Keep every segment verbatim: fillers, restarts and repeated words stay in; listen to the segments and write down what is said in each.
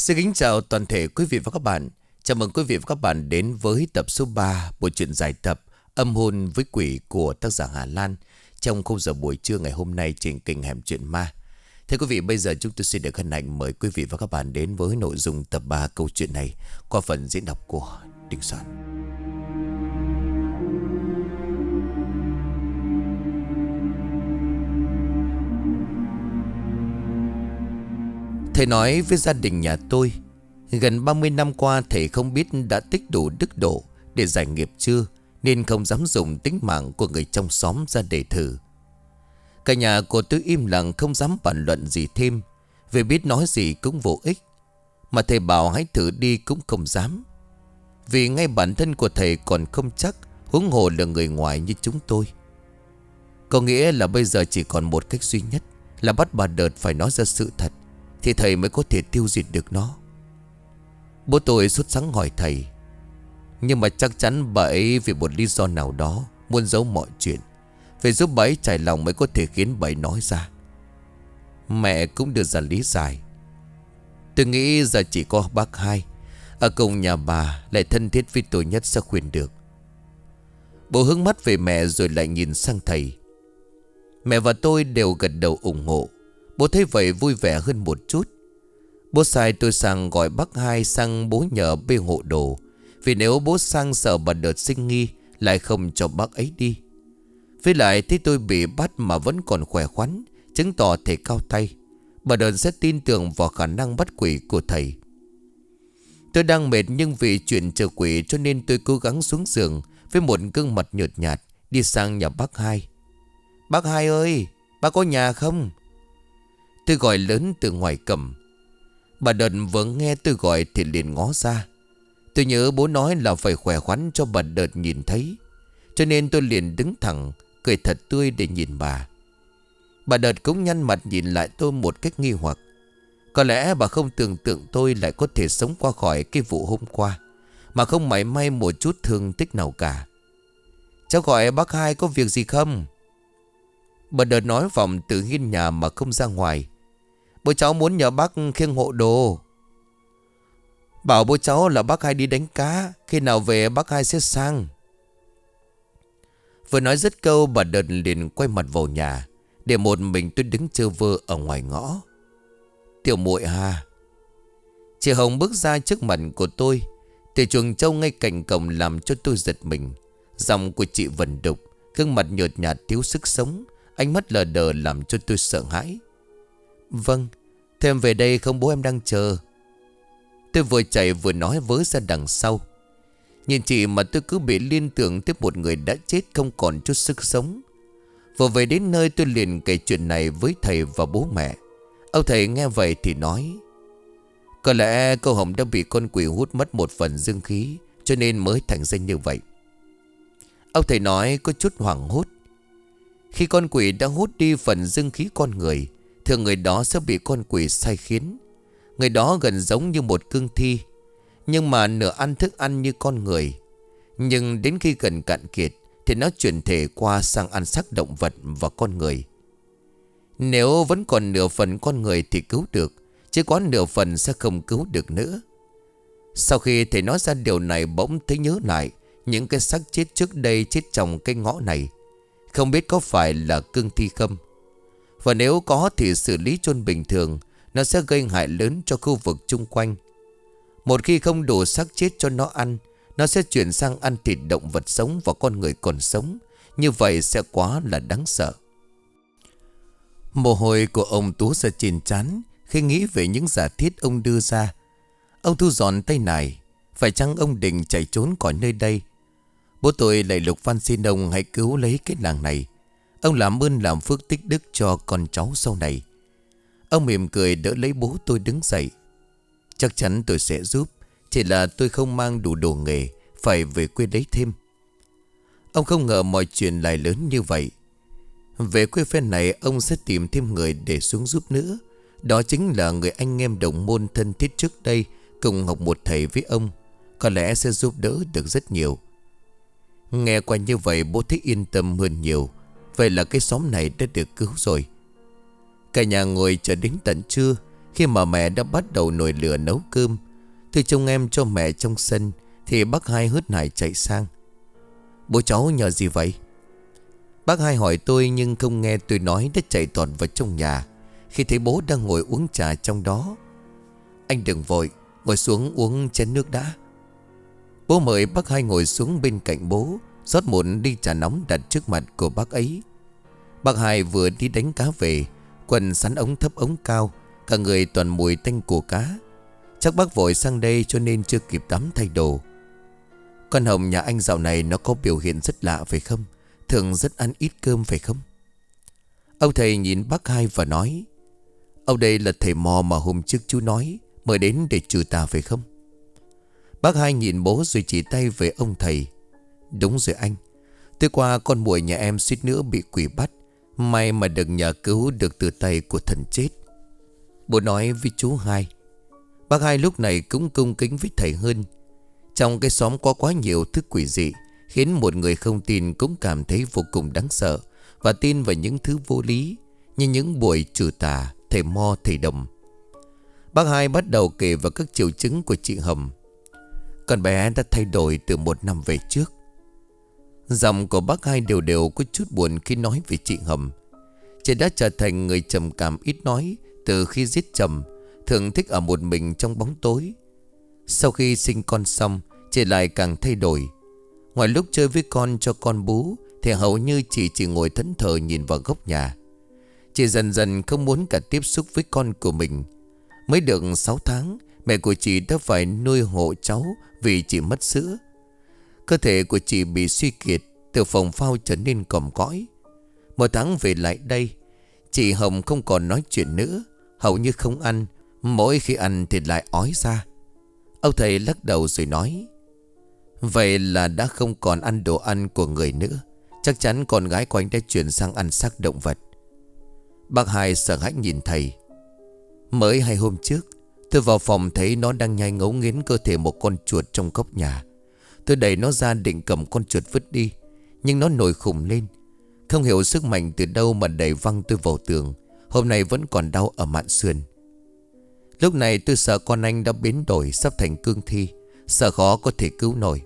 Xin kính chào toàn thể quý vị và các bạn. Chào mừng quý vị và các bạn đến với tập số ba bộ truyện dài tập Âm hồn với quỷ của tác giả Hà Lan trong khung giờ buổi trưa ngày hôm nay trên kênh Hẻm Chuyện Ma. Thưa quý vị, bây giờ chúng tôi xin được hân hạnh mời quý vị và các bạn đến với nội dung tập ba câu chuyện này qua phần diễn đọc của Đình Soạn. Thầy nói với gia đình nhà tôi, gần ba mươi năm qua thầy không biết đã tích đủ đức độ để giải nghiệp chưa, nên không dám dùng tính mạng của người trong xóm ra để thử. Cả nhà của tôi im lặng không dám bàn luận gì thêm, vì biết nói gì cũng vô ích. Mà thầy bảo hãy thử đi cũng không dám, vì ngay bản thân của thầy còn không chắc, huống hồ là người ngoài như chúng tôi. Có nghĩa là bây giờ chỉ còn một cách duy nhất là bắt bà Đợt phải nói ra sự thật, thì thầy mới có thể tiêu diệt được nó. Bố tôi sốt sắng hỏi thầy, nhưng mà chắc chắn bà ấy vì một lý do nào đó muốn giấu mọi chuyện, phải giúp bà ấy trải lòng mới có thể khiến bà ấy nói ra. Mẹ cũng đưa ra lý giải. Tôi nghĩ giờ chỉ có bác hai ở cùng nhà bà lại thân thiết với tôi nhất sẽ khuyên được. Bố hướng mắt về mẹ rồi lại nhìn sang thầy. Mẹ và tôi đều gật đầu ủng hộ. Bố thấy vậy vui vẻ hơn một chút. Bố sai tôi sang gọi bác hai sang bố nhờ bê hộ đồ, vì nếu bố sang sợ bà Đợt sinh nghi, lại không cho bác ấy đi. Với lại thấy tôi bị bắt mà vẫn còn khỏe khoắn, chứng tỏ thầy cao tay, bà Đợt sẽ tin tưởng vào khả năng bắt quỷ của thầy. Tôi đang mệt, nhưng vì chuyện chờ quỷ cho nên tôi cố gắng xuống giường với một gương mặt nhợt nhạt đi sang nhà bác hai. Bác hai ơi, bác có nhà không? Tôi gọi lớn từ ngoài cầm. Bà Đợt vừa nghe tôi gọi thì liền ngó ra. Tôi nhớ bố nói là phải khỏe khoắn cho bà Đợt nhìn thấy, cho nên tôi liền đứng thẳng, cười thật tươi để nhìn bà. Bà Đợt cũng nhăn mặt nhìn lại tôi một cách nghi hoặc. Có lẽ bà không tưởng tượng tôi lại có thể sống qua khỏi cái vụ hôm qua mà không mảy may một chút thương tích nào cả. Cháu gọi bác hai có việc gì không? Bà Đợt nói vòng từ hiên nhà mà không ra ngoài. Bố cháu muốn nhờ bác khiêng hộ đồ. Bảo bố cháu là bác hai đi đánh cá, khi nào về bác hai sẽ sang. Vừa nói dứt câu, bà Đợt liền quay mặt vào nhà, để một mình tôi đứng chơ vơ ở ngoài ngõ. Tiểu muội ha. Chị Hồng bước ra trước mặt của tôi, từ chuồng trâu ngay cạnh cổng làm cho tôi giật mình. Giọng của chị vần đục, gương mặt nhợt nhạt thiếu sức sống, ánh mắt lờ đờ làm cho tôi sợ hãi. Vâng, thêm về đây không, bố em đang chờ. Tôi vừa chạy vừa nói với ra đằng sau. Nhìn chị mà tôi cứ bị liên tưởng tới một người đã chết không còn chút sức sống. Vừa về đến nơi tôi liền kể chuyện này với thầy và bố mẹ. Ông thầy nghe vậy thì nói, có lẽ cô Hồng đã bị con quỷ hút mất một phần dương khí, cho nên mới thành ra như vậy. Ông thầy nói có chút hoảng hốt. Khi con quỷ đã hút đi phần dương khí con người, thường người đó sẽ bị con quỷ sai khiến. Người đó gần giống như một cương thi, nhưng mà nửa ăn thức ăn như con người. Nhưng đến khi gần cạn kiệt thì nó chuyển thể qua sang ăn xác động vật và con người. Nếu vẫn còn nửa phần con người thì cứu được, chứ có nửa phần sẽ không cứu được nữa. Sau khi thầy nói ra điều này, bỗng thấy nhớ lại những cái xác chết trước đây chết trong cái ngõ này. Không biết có phải là cương thi không. Và nếu có thì xử lý chôn bình thường, nó sẽ gây hại lớn cho khu vực chung quanh. Một khi không đủ xác chết cho nó ăn, nó sẽ chuyển sang ăn thịt động vật sống và con người còn sống. Như vậy sẽ quá là đáng sợ. Mồ hôi của ông túa ra trên trán khi nghĩ về những giả thiết ông đưa ra. Ông thu dọn tay này. Phải chăng ông định chạy trốn khỏi nơi đây? Bố tôi lại lục van xin ông hãy cứu lấy cái làng này. Ông làm ơn làm phước tích đức cho con cháu sau này. Ông mỉm cười đỡ lấy bố tôi đứng dậy. Chắc chắn tôi sẽ giúp, chỉ là tôi không mang đủ đồ nghề, phải về quê lấy thêm. Ông không ngờ mọi chuyện lại lớn như vậy. Về quê phen này ông sẽ tìm thêm người để xuống giúp nữa. Đó chính là người anh em đồng môn thân thiết trước đây, cùng học một thầy với ông. Có lẽ sẽ giúp đỡ được rất nhiều. Nghe qua như vậy bố thấy yên tâm hơn nhiều. Vậy là cái xóm này đã được cứu rồi. Cả nhà ngồi chờ đến tận trưa Khi mà mẹ đã bắt đầu nồi lửa nấu cơm, tôi trông em cho mẹ trong sân, thì bác Hai hớt hải chạy sang. Bố cháu nhờ gì vậy? Bác Hai hỏi tôi nhưng không nghe tôi nói, đã chạy toàn vào trong nhà khi thấy bố đang ngồi uống trà trong đó. Anh đừng vội, ngồi xuống uống chén nước đã. Bố mời bác Hai ngồi xuống bên cạnh bố, rót một ly trà nóng đặt trước mặt của bác ấy. Bác Hai vừa đi đánh cá về, quần sắn ống thấp ống cao, cả người toàn mùi tanh của cá. Chắc bác vội sang đây cho nên chưa kịp tắm thay đồ. Con Hồng nhà anh dạo này nó có biểu hiện rất lạ phải không? Thường rất ăn ít cơm phải không? Ông thầy nhìn bác Hai và nói: ông đây là thầy mò mà hôm trước chú nói mời đến để trừ tà phải không? Bác Hai nhìn bố rồi chỉ tay về ông thầy: đúng rồi anh. Tối qua con muội nhà em suýt nữa bị quỷ bắt, may mà được nhờ cứu được từ tay của thần chết. Bố nói với chú Hai. Bác Hai lúc này cũng cung kính với thầy hơn. Trong cái xóm có quá nhiều thứ quỷ dị, khiến một người không tin cũng cảm thấy vô cùng đáng sợ, và tin vào những thứ vô lý, như những buổi trừ tà, thầy mo, thầy đồng. Bác Hai bắt đầu kể vào các triệu chứng của chị Hồng. Con bé đã thay đổi từ một năm về trước. Giọng của bác Hai đều đều có chút buồn khi nói về chị Hồng. Chị đã trở thành người trầm cảm ít nói từ khi giết chồng, thường thích ở một mình trong bóng tối. Sau khi sinh con xong, chị lại càng thay đổi. Ngoài lúc chơi với con cho con bú, thì hầu như chị chỉ ngồi thẫn thờ nhìn vào góc nhà. Chị dần dần không muốn cả tiếp xúc với con của mình. Mới được sáu tháng, mẹ của chị đã phải nuôi hộ cháu vì chị mất sữa. Cơ thể của chị bị suy kiệt, từ phồng phao trở nên còm cõi. Một tháng về lại đây, chị Hồng không còn nói chuyện nữa, hầu như không ăn. Mỗi khi ăn thì lại ói ra. Ông thầy lắc đầu rồi nói: vậy là đã không còn ăn đồ ăn của người nữa. Chắc chắn con gái của anh đã chuyển sang ăn xác động vật. Bác Hai sợ hãi nhìn thầy. Mới hai hôm trước, tôi vào phòng thấy nó đang nhai ngấu nghiến cơ thể một con chuột trong góc nhà. Tôi đẩy nó ra định cầm con chuột vứt đi, nhưng nó nổi khùng lên. Không hiểu sức mạnh từ đâu mà đẩy văng tôi vào tường. Hôm nay vẫn còn đau ở mạn sườn. Lúc này tôi sợ con anh đã biến đổi, sắp thành cương thi, sợ khó có thể cứu nổi.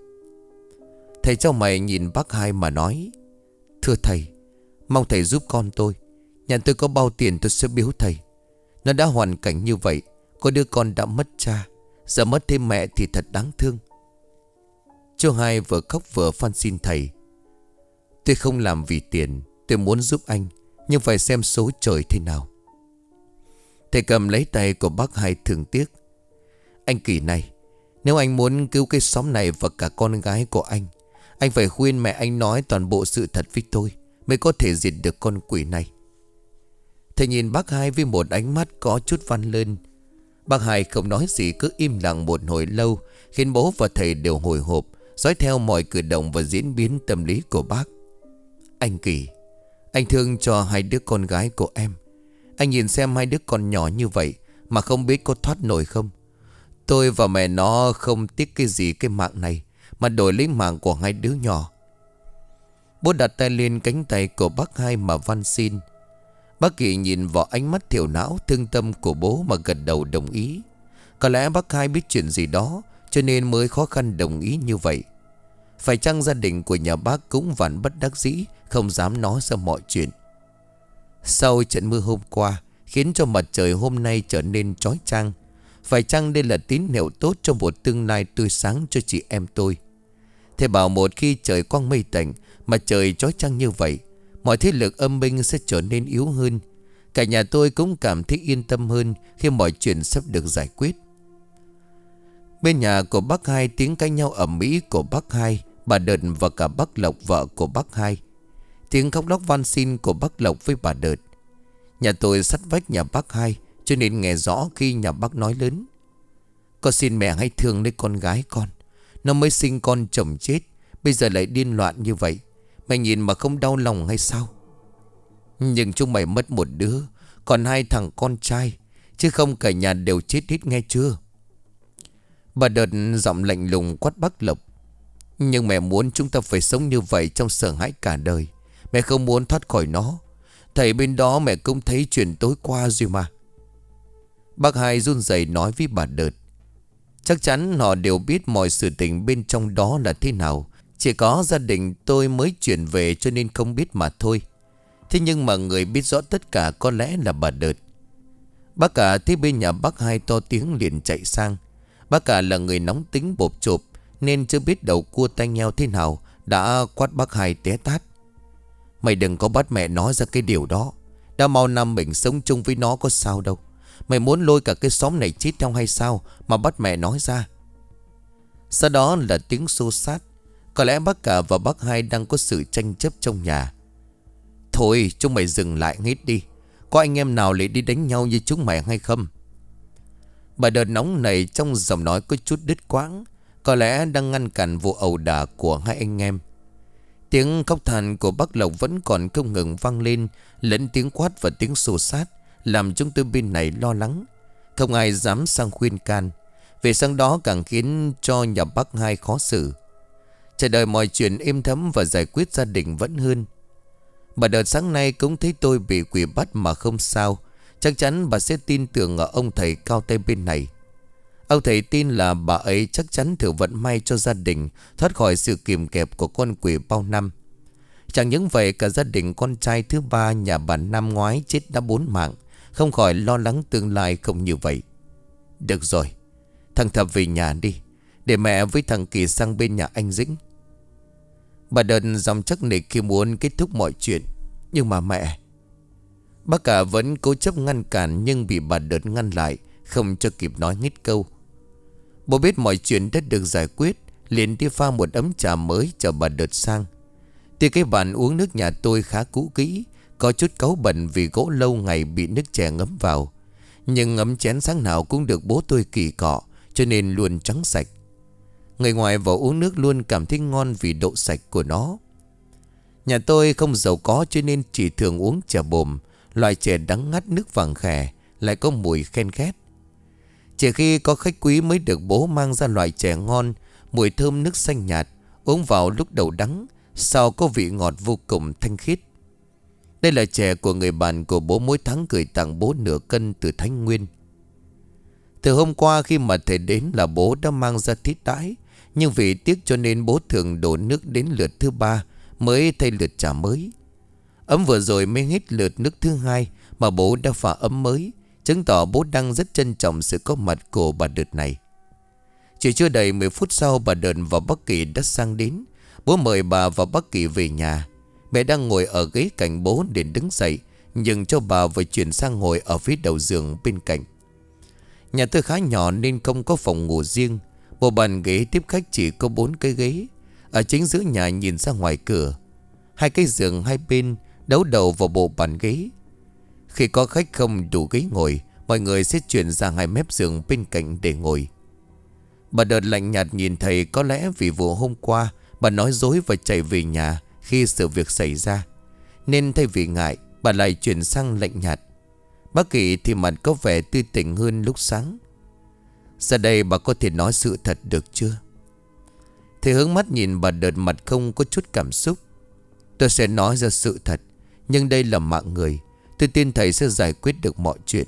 Thầy trao mày nhìn bác Hai mà nói: thưa thầy, mong thầy giúp con tôi. Nhà tôi có bao tiền tôi sẽ biếu thầy. Nó đã hoàn cảnh như vậy, có đứa con đã mất cha, giờ mất thêm mẹ thì thật đáng thương. Chú Hai vừa khóc vừa van xin thầy: tôi không làm vì tiền, tôi muốn giúp anh, nhưng phải xem số trời thế nào. Thầy cầm lấy tay của bác Hai thương tiếc: anh Kỳ này, nếu anh muốn cứu cái xóm này và cả con gái của anh, anh phải khuyên mẹ anh nói toàn bộ sự thật với tôi, mới có thể diệt được con quỷ này. Thầy nhìn bác Hai với một ánh mắt có chút van lơn. Bác Hai không nói gì, cứ im lặng một hồi lâu, khiến bố và thầy đều hồi hộp, dõi theo mọi cử động và diễn biến tâm lý của bác. Anh Kỳ, anh thương cho hai đứa con gái của em. Anh nhìn xem hai đứa con nhỏ như vậy mà không biết có thoát nổi không. Tôi và mẹ nó không tiếc cái gì cái mạng này, mà đổi lấy mạng của hai đứa nhỏ. Bố đặt tay lên cánh tay của bác Hai mà van xin. Bác Kỳ nhìn vào ánh mắt thiểu não thương tâm của bố mà gật đầu đồng ý. Có lẽ bác Hai biết chuyện gì đó, cho nên mới khó khăn đồng ý như vậy. Phải chăng gia đình của nhà bác cũng vặn bất đắc dĩ, không dám nói ra mọi chuyện. Sau trận mưa hôm qua khiến cho mặt trời hôm nay trở nên chói chang, phải chăng đây là tín hiệu tốt cho một tương lai tươi sáng cho chị em tôi? Thầy bảo một khi trời quang mây tạnh, mặt trời chói chang như vậy, mọi thế lực âm binh sẽ trở nên yếu hơn. Cả nhà tôi cũng cảm thấy yên tâm hơn khi mọi chuyện sắp được giải quyết. Bên nhà của bác Hai, tiếng cãi nhau ầm ĩ của bác Hai, bà Đợt và cả bác Lộc vợ của bác Hai. Tiếng khóc lóc van xin của bác Lộc với bà Đợt. Nhà tôi sát vách nhà bác Hai, cho nên nghe rõ khi nhà bác nói lớn: con xin mẹ hãy thương lấy con gái con. Nó mới sinh con chồng chết, bây giờ lại điên loạn như vậy. Mày nhìn mà không đau lòng hay sao? Nhưng chúng mày mất một đứa, còn hai thằng con trai, chứ không cả nhà đều chết hết nghe chưa? Bà Đợt giọng lạnh lùng quát bác Lộc: nhưng mẹ muốn chúng ta phải sống như vậy trong sợ hãi cả đời. Mẹ không muốn thoát khỏi nó. Thầy bên đó mẹ cũng thấy chuyện tối qua rồi mà. Bác Hai run rẩy nói với bà Đợt. Chắc chắn họ đều biết mọi sự tình bên trong đó là thế nào. Chỉ có gia đình tôi mới chuyển về cho nên không biết mà thôi. Thế nhưng mà người biết rõ tất cả có lẽ là bà Đợt. Bác cả thấy bên nhà bác Hai to tiếng liền chạy sang. Bác cả là người nóng tính bộp chộp nên chưa biết đầu cua tay nheo thế nào đã quát bác Hai té tát. Mày đừng có bắt mẹ nói ra cái điều đó. Đã mau năm mình sống chung với nó có sao đâu. Mày muốn lôi cả cái xóm này chết theo hay sao mà bắt mẹ nói ra. Sau đó là tiếng xô xát. Có lẽ bác cả và bác Hai đang có sự tranh chấp trong nhà. Thôi chúng mày dừng lại hết đi. Có anh em nào lại đi đánh nhau như chúng mày hay không? Bà Đợt nóng này trong giọng nói có chút đứt quãng. Có lẽ đang ngăn cản vụ ẩu đả của hai anh em. Tiếng khóc than của bác Lộc vẫn còn không ngừng vang lên, lẫn tiếng quát và tiếng xô xát, làm chúng tôi bên này lo lắng. Không ai dám sang khuyên can. Về sang đó càng khiến cho nhà bác Hai khó xử. Chờ đợi mọi chuyện êm thấm và giải quyết gia đình vẫn hơn. Bà Đợt sáng nay cũng thấy tôi bị quỷ bắt mà không sao. Chắc chắn bà sẽ tin tưởng ở ông thầy cao tay bên này. Ông thầy tin là bà ấy chắc chắn thử vận may cho gia đình thoát khỏi sự kìm kẹp của con quỷ bao năm. Chẳng những vậy, cả gia đình con trai thứ ba nhà bà năm ngoái chết đã bốn mạng, không khỏi lo lắng tương lai không như vậy. Được rồi, thằng Thập về nhà đi, để mẹ với thằng Kỳ sang bên nhà anh Dĩnh. Bà Đợt dòng chắc nịch khi muốn kết thúc mọi chuyện. Nhưng mà mẹ... Bác cả vẫn cố chấp ngăn cản nhưng bị bà Đợt ngăn lại, không cho kịp nói hết câu. Bố biết mọi chuyện đã được giải quyết, liền đi pha một ấm trà mới chờ bà Đợt sang. Tuy cái bàn uống nước nhà tôi khá cũ kỹ, có chút cáu bẩn vì gỗ lâu ngày bị nước chè ngấm vào, nhưng ấm chén sáng nào cũng được bố tôi kỳ cọ, cho nên luôn trắng sạch. Người ngoài vào uống nước luôn cảm thấy ngon vì độ sạch của nó. Nhà tôi không giàu có cho nên chỉ thường uống trà bồm, loại chè đắng ngắt nước vàng khè, lại có mùi khen khét. Chỉ khi có khách quý mới được bố mang ra loại chè ngon, mùi thơm nước xanh nhạt, uống vào lúc đầu đắng, sau có vị ngọt vô cùng thanh khiết. Đây là chè của người bạn của bố mỗi tháng gửi tặng bố nửa cân từ Thái Nguyên. Từ hôm qua khi mà thầy đến là bố đã mang ra thiết đãi, nhưng vì tiếc cho nên bố thường đổ nước đến lượt thứ ba mới thay lượt trà mới. Ấm vừa rồi mới hết lượt nước thứ hai mà bố đã pha ấm mới, chứng tỏ bố đang rất trân trọng sự có mặt của bà Đợt này. Chỉ chưa đầy mười phút sau, bà Đợt và bác Kỳ đã sang đến. Bố mời bà và bác Kỳ về nhà. Mẹ đang ngồi ở ghế cạnh bố để đứng dậy, nhưng cho bà vừa chuyển sang ngồi ở phía đầu giường bên cạnh. Nhà tôi khá nhỏ nên không có phòng ngủ riêng. Một bàn ghế tiếp khách chỉ có bốn cái ghế. Ở chính giữa nhà nhìn ra ngoài cửa, hai cái giường hai bên đấu đầu vào bộ bàn ghế. Khi có khách không đủ ghế ngồi, mọi người sẽ chuyển ra hai mép giường bên cạnh để ngồi. Bà Đợt lạnh nhạt nhìn thầy, có lẽ vì vụ hôm qua bà nói dối và chạy về nhà khi sự việc xảy ra, nên thay vì ngại, bà lại chuyển sang lạnh nhạt. Bác Kỳ thì mặt có vẻ tươi tỉnh hơn lúc sáng. Giờ đây bà có thể nói sự thật được chưa? Thầy hướng mắt nhìn bà Đợt, mặt không có chút cảm xúc. Tôi sẽ nói ra sự thật, nhưng đây là mạng người, tôi tin thầy sẽ giải quyết được mọi chuyện.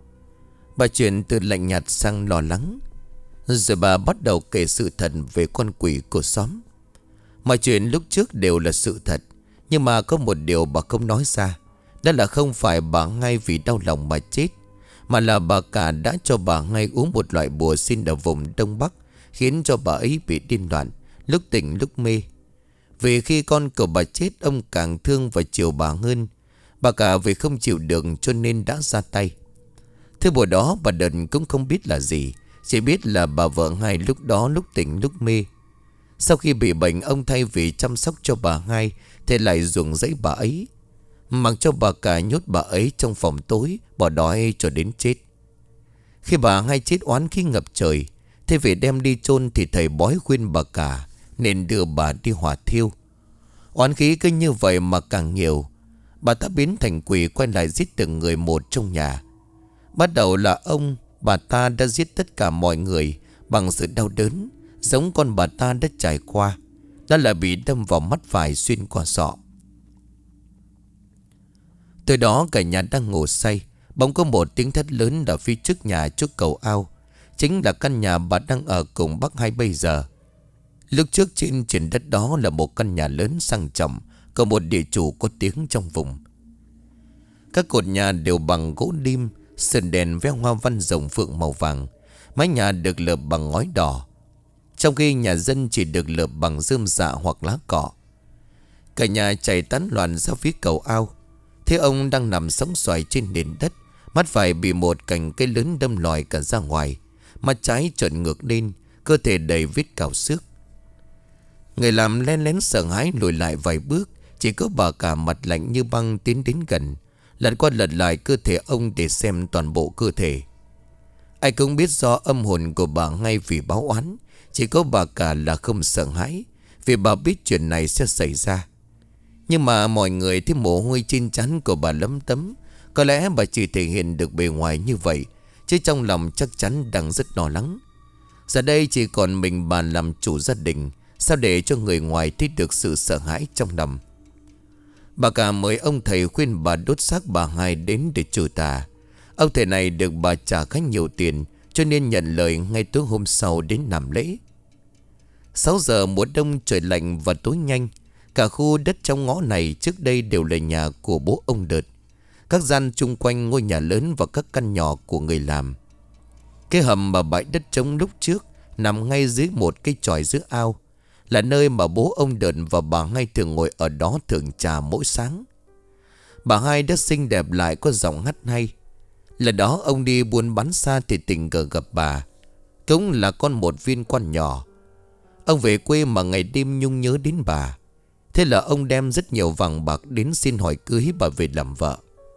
Bà chuyển từ lạnh nhạt sang lo lắng. Rồi bà bắt đầu kể sự thật về con quỷ của xóm. Mọi chuyện lúc trước đều là sự thật, nhưng mà có một điều bà không nói ra. Đó là không phải bà Ngay vì đau lòng mà chết, mà là bà cả đã cho bà Ngay uống một loại bùa xin ở vùng Đông Bắc, khiến cho bà ấy bị điên loạn, lúc tỉnh lúc mê. Vì khi con của bà chết, ông càng thương và chiều bà hơn. Bà cả vì không chịu được cho nên đã ra tay. Thứ buổi đó bà Đợt cũng không biết là gì, chỉ biết là bà vợ Ngay lúc đó lúc tỉnh lúc mê. Sau khi bị bệnh, ông thay vì chăm sóc cho bà Ngay thì lại ruồng rẫy bà ấy, mặc cho bà cả nhốt bà ấy trong phòng tối, bỏ đói cho đến chết. Khi bà Ngay chết oán khí ngập trời, thế vì đem đi chôn thì thầy bói khuyên bà cả nên đưa bà đi hỏa thiêu. Oán khí cứ như vậy mà càng nhiều, bà ta biến thành quỷ quay lại giết từng người một trong nhà. Bắt đầu là ông, bà ta đã giết tất cả mọi người bằng sự đau đớn, giống con bà ta đã trải qua. Đó là bị đâm vào mắt phải xuyên qua sọ. Tới đó cả nhà đang ngủ say, Bỗng có một tiếng thét lớn ở phía trước nhà trước cầu ao. Chính là căn nhà bà đang ở cùng bác Hai bây giờ. Lúc trước trên triển đất đó là một căn nhà lớn sang trọng, có một địa chủ có tiếng trong vùng. Các cột nhà đều bằng gỗ lim, sườn đèn veo hoa văn rồng phượng màu vàng. Mái nhà được lợp bằng ngói đỏ, trong khi nhà dân chỉ được lợp bằng rơm rạ hoặc lá cọ. Cả nhà chạy tán loạn ra phía cầu ao. Thế ông đang nằm sóng xoài trên nền đất, mắt phải bị một cành cây lớn đâm lòi cả ra ngoài, mắt trái trợn ngược lên, cơ thể đầy vết cào xước. Người làm len lén sợ hãi lùi lại vài bước. Chỉ có bà cả mặt lạnh như băng tiến đến gần, lật qua lật lại cơ thể ông để xem toàn bộ cơ thể. Ai cũng biết do âm hồn của bà ngay vì báo oán. Chỉ có bà cả là không sợ hãi, vì bà biết chuyện này sẽ xảy ra. Nhưng mà mọi người thấy mồ hôi trên trán của bà lấm tấm. Có lẽ bà chỉ thể hiện được bề ngoài như vậy, chứ trong lòng chắc chắn đang rất lo lắng. Giờ đây chỉ còn mình bà làm chủ gia đình, sao để cho người ngoài thấy được sự sợ hãi trong lòng. Bà cả mời ông thầy khuyên bà đốt xác bà Hai đến để trừ tà. Ông thầy này được bà trả khá nhiều tiền, cho nên nhận lời ngay tối hôm sau đến làm lễ. Sáu giờ mùa đông trời lạnh và tối nhanh. Cả khu đất trong ngõ này trước đây đều là nhà của bố ông Đợt. Các gian chung quanh ngôi nhà lớn và các căn nhỏ của người làm. Cái hầm mà bãi đất trống lúc trước nằm ngay dưới một cây chòi giữa ao, là nơi mà bố ông Đợt và bà Hai thường ngồi ở đó thưởng trà mỗi sáng. Bà Hai đã xinh đẹp lại có giọng hát hay. Lần đó ông đi buôn bán xa thì tình cờ gặp bà, cũng là con một viên quan nhỏ. Ông về quê mà ngày đêm nhung nhớ đến bà. Thế là ông đem rất nhiều vàng bạc đến xin hỏi cưới bà về làm vợ.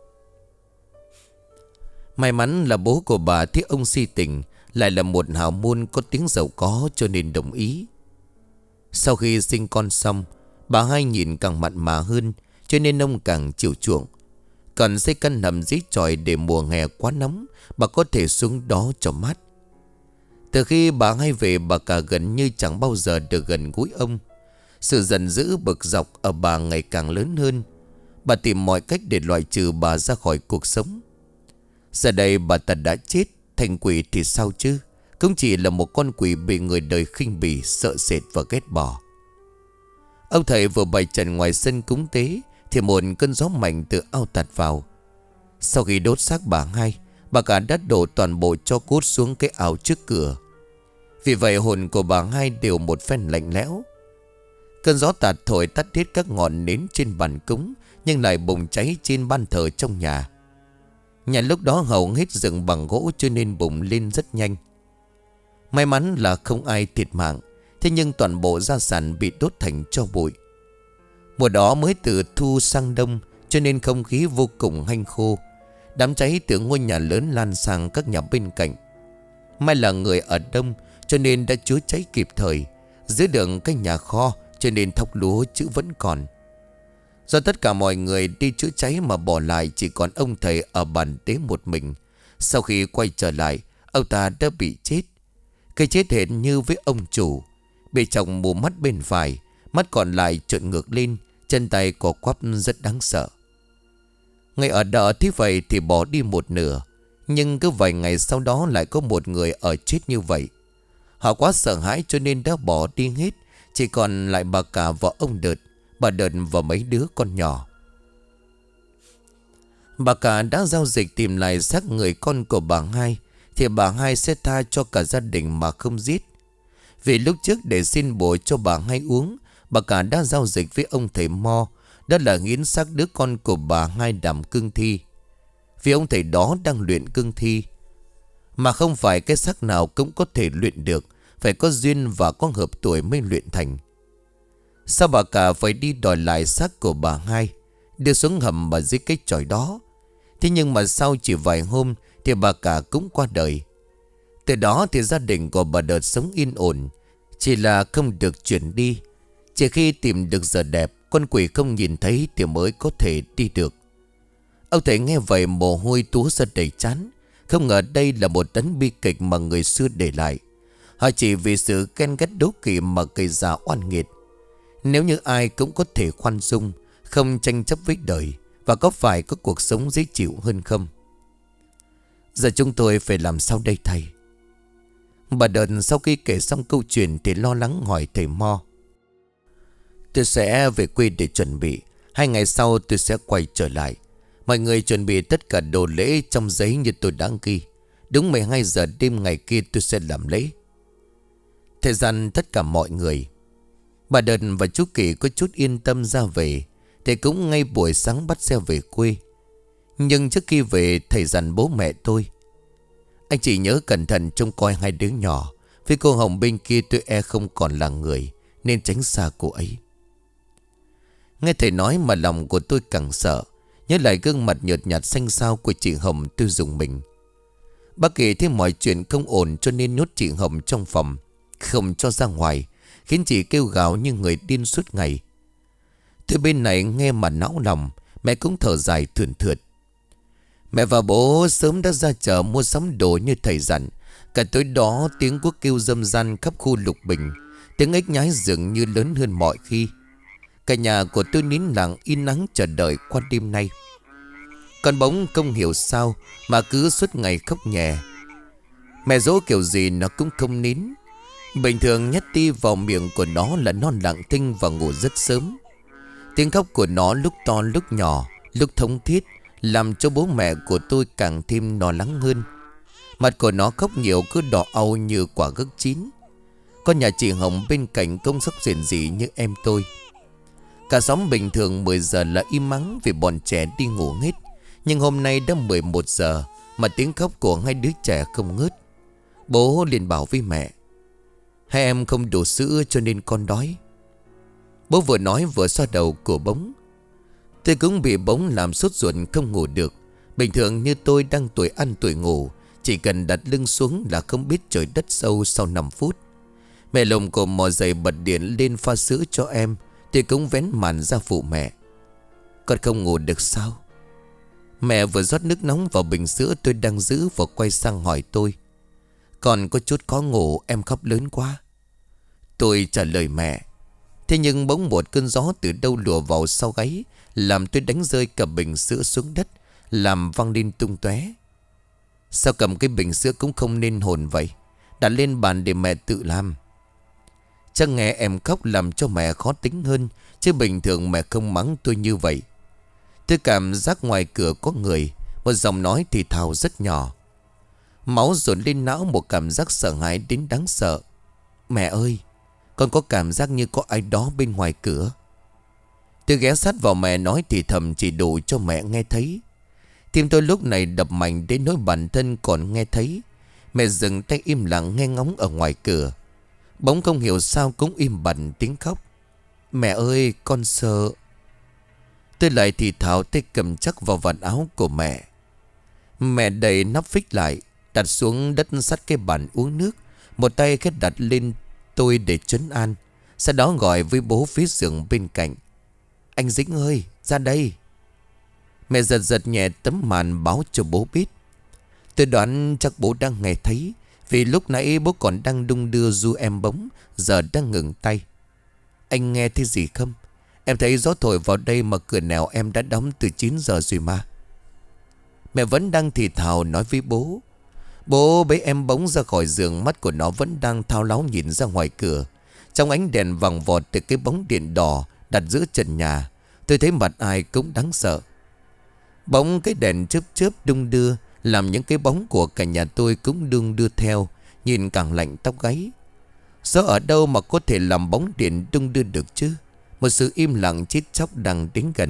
May mắn là bố của bà thấy ông si tình, lại là một hào môn có tiếng giàu có, cho nên đồng ý. Sau khi sinh con xong, bà Hai nhìn càng mặn mà hơn, cho nên ông càng chiều chuộng. Còn xây căn hầm dưới chòi để mùa hè quá nóng, bà có thể xuống đó cho mát. Từ khi bà Hai về, bà cả gần như chẳng bao giờ được gần gũi ông. Sự giận dữ bực dọc ở bà ngày càng lớn hơn. Bà tìm mọi cách để loại trừ bà ra khỏi cuộc sống. Giờ đây bà ta đã chết, thành quỷ thì sao chứ? Cũng chỉ là một con quỷ bị người đời khinh bỉ, sợ sệt và ghét bỏ. Ông thầy vừa bày trận ngoài sân cúng tế thì một cơn gió mạnh từ ao tạt vào. Sau khi đốt xác bà Hai, bà cả đã đổ toàn bộ tro cốt xuống cái ao trước cửa. Vì vậy hồn của bà Hai đều một phen lạnh lẽo. Cơn gió tạt thổi tắt hết các ngọn nến trên bàn cúng, nhưng lại bùng cháy trên ban thờ trong nhà. Nhà lúc đó hầu hết dựng bằng gỗ, cho nên bùng lên rất nhanh. May mắn là không ai thiệt mạng, thế nhưng toàn bộ gia sản bị đốt thành tro bụi. Mùa đó mới từ thu sang đông, cho nên không khí vô cùng hanh khô. Đám cháy từ ngôi nhà lớn lan sang các nhà bên cạnh. May là người ở đông, cho nên đã chữa cháy kịp thời. Giữ được cái nhà kho, cho nên thóc lúa chữ vẫn còn. Do tất cả mọi người đi chữa cháy mà bỏ lại chỉ còn ông thầy ở bàn tế một mình. Sau khi quay trở lại, ông ta đã bị chết. Cái chết hệt như với ông chủ, bị chồng mù mắt bên phải, mắt còn lại trợn ngược lên, chân tay có quắp rất đáng sợ. Người ở đợ thế vậy thì bỏ đi một nửa, nhưng cứ vài ngày sau đó lại có một người ở chết như vậy. Họ quá sợ hãi cho nên đã bỏ đi hết. Chỉ còn lại bà cả và ông Đợt, bà Đợt và mấy đứa con nhỏ. Bà cả đã giao dịch tìm lại xác người con của bà Hai, thì bà Hai sẽ tha cho cả gia đình mà không giết. Vì lúc trước để xin bổ cho bà Hai uống, bà cả đã giao dịch với ông thầy Mo, đó là hiến xác đứa con của bà Hai làm cương thi. Vì ông thầy đó đang luyện cương thi, mà không phải cái xác nào cũng có thể luyện được, phải có duyên và có hợp tuổi mới luyện thành. Sao bà cả phải đi đòi lại xác của bà Hai, đưa xuống hầm ở dưới cái chòi đó. Thế nhưng mà sau chỉ vài hôm thì bà cả cũng qua đời. Từ đó thì gia đình của bà Đợt sống yên ổn, chỉ là không được chuyển đi. Chỉ khi tìm được giờ đẹp, con quỷ không nhìn thấy thì mới có thể đi được. Ông thầy nghe vậy mồ hôi túa ra đầy trán. Không ngờ đây là một tấn bi kịch mà người xưa để lại. Họ chỉ vì sự ghen ghét đố kỵ mà gây ra oan nghiệt. Nếu như ai cũng có thể khoan dung, không tranh chấp với đời, và có phải có cuộc sống dễ chịu hơn không? Giờ chúng tôi phải làm sao đây thầy? Bà Đợt sau khi kể xong câu chuyện thì lo lắng hỏi thầy Mo. Tôi sẽ về quê để chuẩn bị. Hai ngày sau tôi sẽ quay trở lại. Mọi người chuẩn bị tất cả đồ lễ trong giấy như tôi đã ghi. Đúng mười hai giờ đêm ngày kia tôi sẽ làm lễ. Thời gian tất cả mọi người. Bà Đợt và chú Kỳ có chút yên tâm ra về. Thầy cũng ngay buổi sáng bắt xe về quê. Nhưng trước khi về thầy dặn bố mẹ tôi: anh chị nhớ cẩn thận trông coi hai đứa nhỏ. Vì cô Hồng bên kia tôi e không còn là người, nên tránh xa cô ấy. Nghe thầy nói mà lòng của tôi càng sợ. Nhớ lại gương mặt nhợt nhạt xanh xao của chị Hồng, tôi rùng mình. Bác Kỳ thấy mọi chuyện không ổn cho nên nhốt chị Hồng trong phòng, không cho ra ngoài, khiến chị kêu gào như người điên suốt ngày. Tôi bên này nghe mà não lòng. Mẹ cũng thở dài thườn thượt. Mẹ và bố sớm đã ra chợ mua sắm đồ như thầy dặn. Cả tối đó tiếng cuốc kêu râm ran khắp khu Lục Bình. Tiếng ếch nhái dường như lớn hơn mọi khi. Cả nhà của tôi nín lặng yên nắng chờ đợi qua đêm nay. Con bóng không hiểu sao mà cứ suốt ngày khóc nhè. Mẹ dỗ kiểu gì nó cũng không nín. Bình thường nhét ti vào miệng của nó là nó lặng thinh và ngủ rất sớm. Tiếng khóc của nó lúc to lúc nhỏ, lúc thống thiết, làm cho bố mẹ của tôi càng thêm lo lắng hơn. Mặt của nó khóc nhiều cứ đỏ au như quả gấc chín. Con nhà chị Hồng bên cạnh cũng sốc rền rỉ như em tôi. Cả xóm bình thường mười giờ là im mắng vì bọn trẻ đi ngủ hết. Nhưng hôm nay đã mười một giờ mà tiếng khóc của hai đứa trẻ không ngớt. Bố liền bảo với mẹ: hai em không đủ sữa cho nên con đói. Bố vừa nói vừa xoa đầu của bóng. Tôi cũng bị bóng làm sốt ruột không ngủ được. Bình thường như tôi đang tuổi ăn tuổi ngủ, chỉ cần đặt lưng xuống là không biết trời đất sâu sau năm phút. Mẹ lồng cồm mò dậy bật điện lên pha sữa cho em. Tôi cũng vén màn ra phụ mẹ. Con không ngủ được sao? Mẹ vừa rót nước nóng vào bình sữa tôi đang giữ và quay sang hỏi tôi: con có chút khó ngủ, em khóc lớn quá. Tôi trả lời mẹ. Thế nhưng bỗng một cơn gió từ đâu lùa vào sau gáy, làm tôi đánh rơi cả bình sữa xuống đất, làm văng lên tung tóe. Sao cầm cái bình sữa cũng không nên hồn vậy? Đặt lên bàn để mẹ tự làm. Chắc nghe em khóc làm cho mẹ khó tính hơn, chứ bình thường mẹ không mắng tôi như vậy. Tôi cảm giác ngoài cửa có người. Một giọng nói thì thào rất nhỏ. Máu dồn lên não, một cảm giác sợ hãi đến đáng sợ. Mẹ ơi, con có cảm giác như có ai đó bên ngoài cửa. Tôi ghé sát vào mẹ nói thì thầm chỉ đủ cho mẹ nghe thấy. Tim tôi lúc này đập mạnh đến nỗi bản thân còn nghe thấy. Mẹ dừng tay im lặng nghe ngóng ở ngoài cửa. Bỗng không hiểu sao cũng im bặt tiếng khóc. Mẹ ơi, con sợ. Tôi lại thì thào tay cầm chắc vào vạt áo của mẹ. Mẹ đẩy nắp phích lại, đặt xuống đất sát cái bàn uống nước. Một tay khét đặt lên tôi để trấn an. Sau đó gọi với bố phía giường bên cạnh: anh Dĩnh ơi, ra đây. Mẹ giật giật nhẹ tấm màn báo cho bố biết. Tôi đoán chắc bố đang nghe thấy, vì lúc nãy bố còn đang đung đưa du em bóng, giờ đang ngừng tay. Anh nghe thấy gì không? Em thấy gió thổi vào đây mà cửa nào em đã đóng từ chín giờ rồi mà. Mẹ vẫn đang thì thào nói với bố. Bố bế em bóng ra khỏi giường, mắt của nó vẫn đang thao láo nhìn ra ngoài cửa. Trong ánh đèn vàng vọt từ cái bóng điện đỏ đặt giữa trần nhà, tôi thấy mặt ai cũng đáng sợ. Bóng cái đèn chớp chớp đung đưa, làm những cái bóng của cả nhà tôi cũng đung đưa theo, nhìn càng lạnh tóc gáy. Gió ở đâu mà có thể làm bóng điện đung đưa được chứ? Một sự im lặng chết chóc đang đến gần.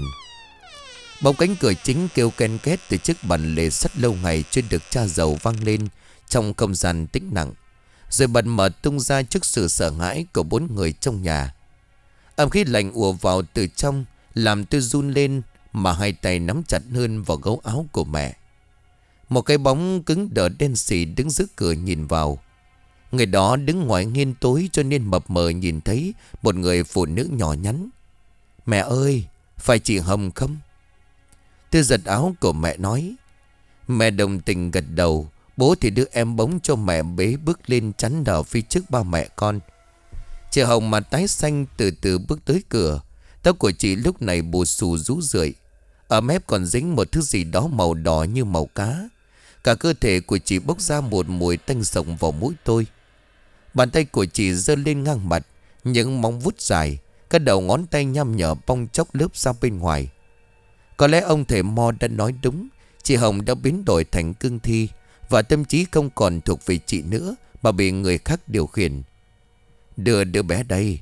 Bóng cánh cửa chính kêu ken két từ chiếc bàn lề sắt lâu ngày chưa được tra dầu vang lên trong không gian tĩnh lặng, rồi bật mở tung ra trước sự sợ hãi của bốn người trong nhà. Âm khí lạnh ùa vào từ trong, làm tôi run lên mà hai tay nắm chặt hơn vào gấu áo của mẹ. Một cái bóng cứng đờ đen xì đứng giữa cửa nhìn vào. Người đó đứng ngoài nghiêng tối cho nên mập mờ nhìn thấy một người phụ nữ nhỏ nhắn. Mẹ ơi, phải chị Hồng không? Tôi giật áo của mẹ nói. Mẹ đồng tình gật đầu. Bố thì đưa em bóng cho mẹ bế bước lên chắn ở phía trước ba mẹ con. Chị Hồng mặt tái xanh từ từ bước tới cửa. Tóc của chị lúc này bù xù rú rượi. Ở mép còn dính một thứ gì đó màu đỏ như màu cá. Cả cơ thể của chị bốc ra một mùi tanh sồng vào mũi tôi. Bàn tay của chị giơ lên ngang mặt, những móng vuốt dài, các đầu ngón tay nhăm nhở bong chóc lớp ra bên ngoài. Có lẽ ông thầy Mo đã nói đúng. Chị Hồng đã biến đổi thành cương thi, và tâm trí không còn thuộc về chị nữa, mà bị người khác điều khiển. Đưa đứa bé đây.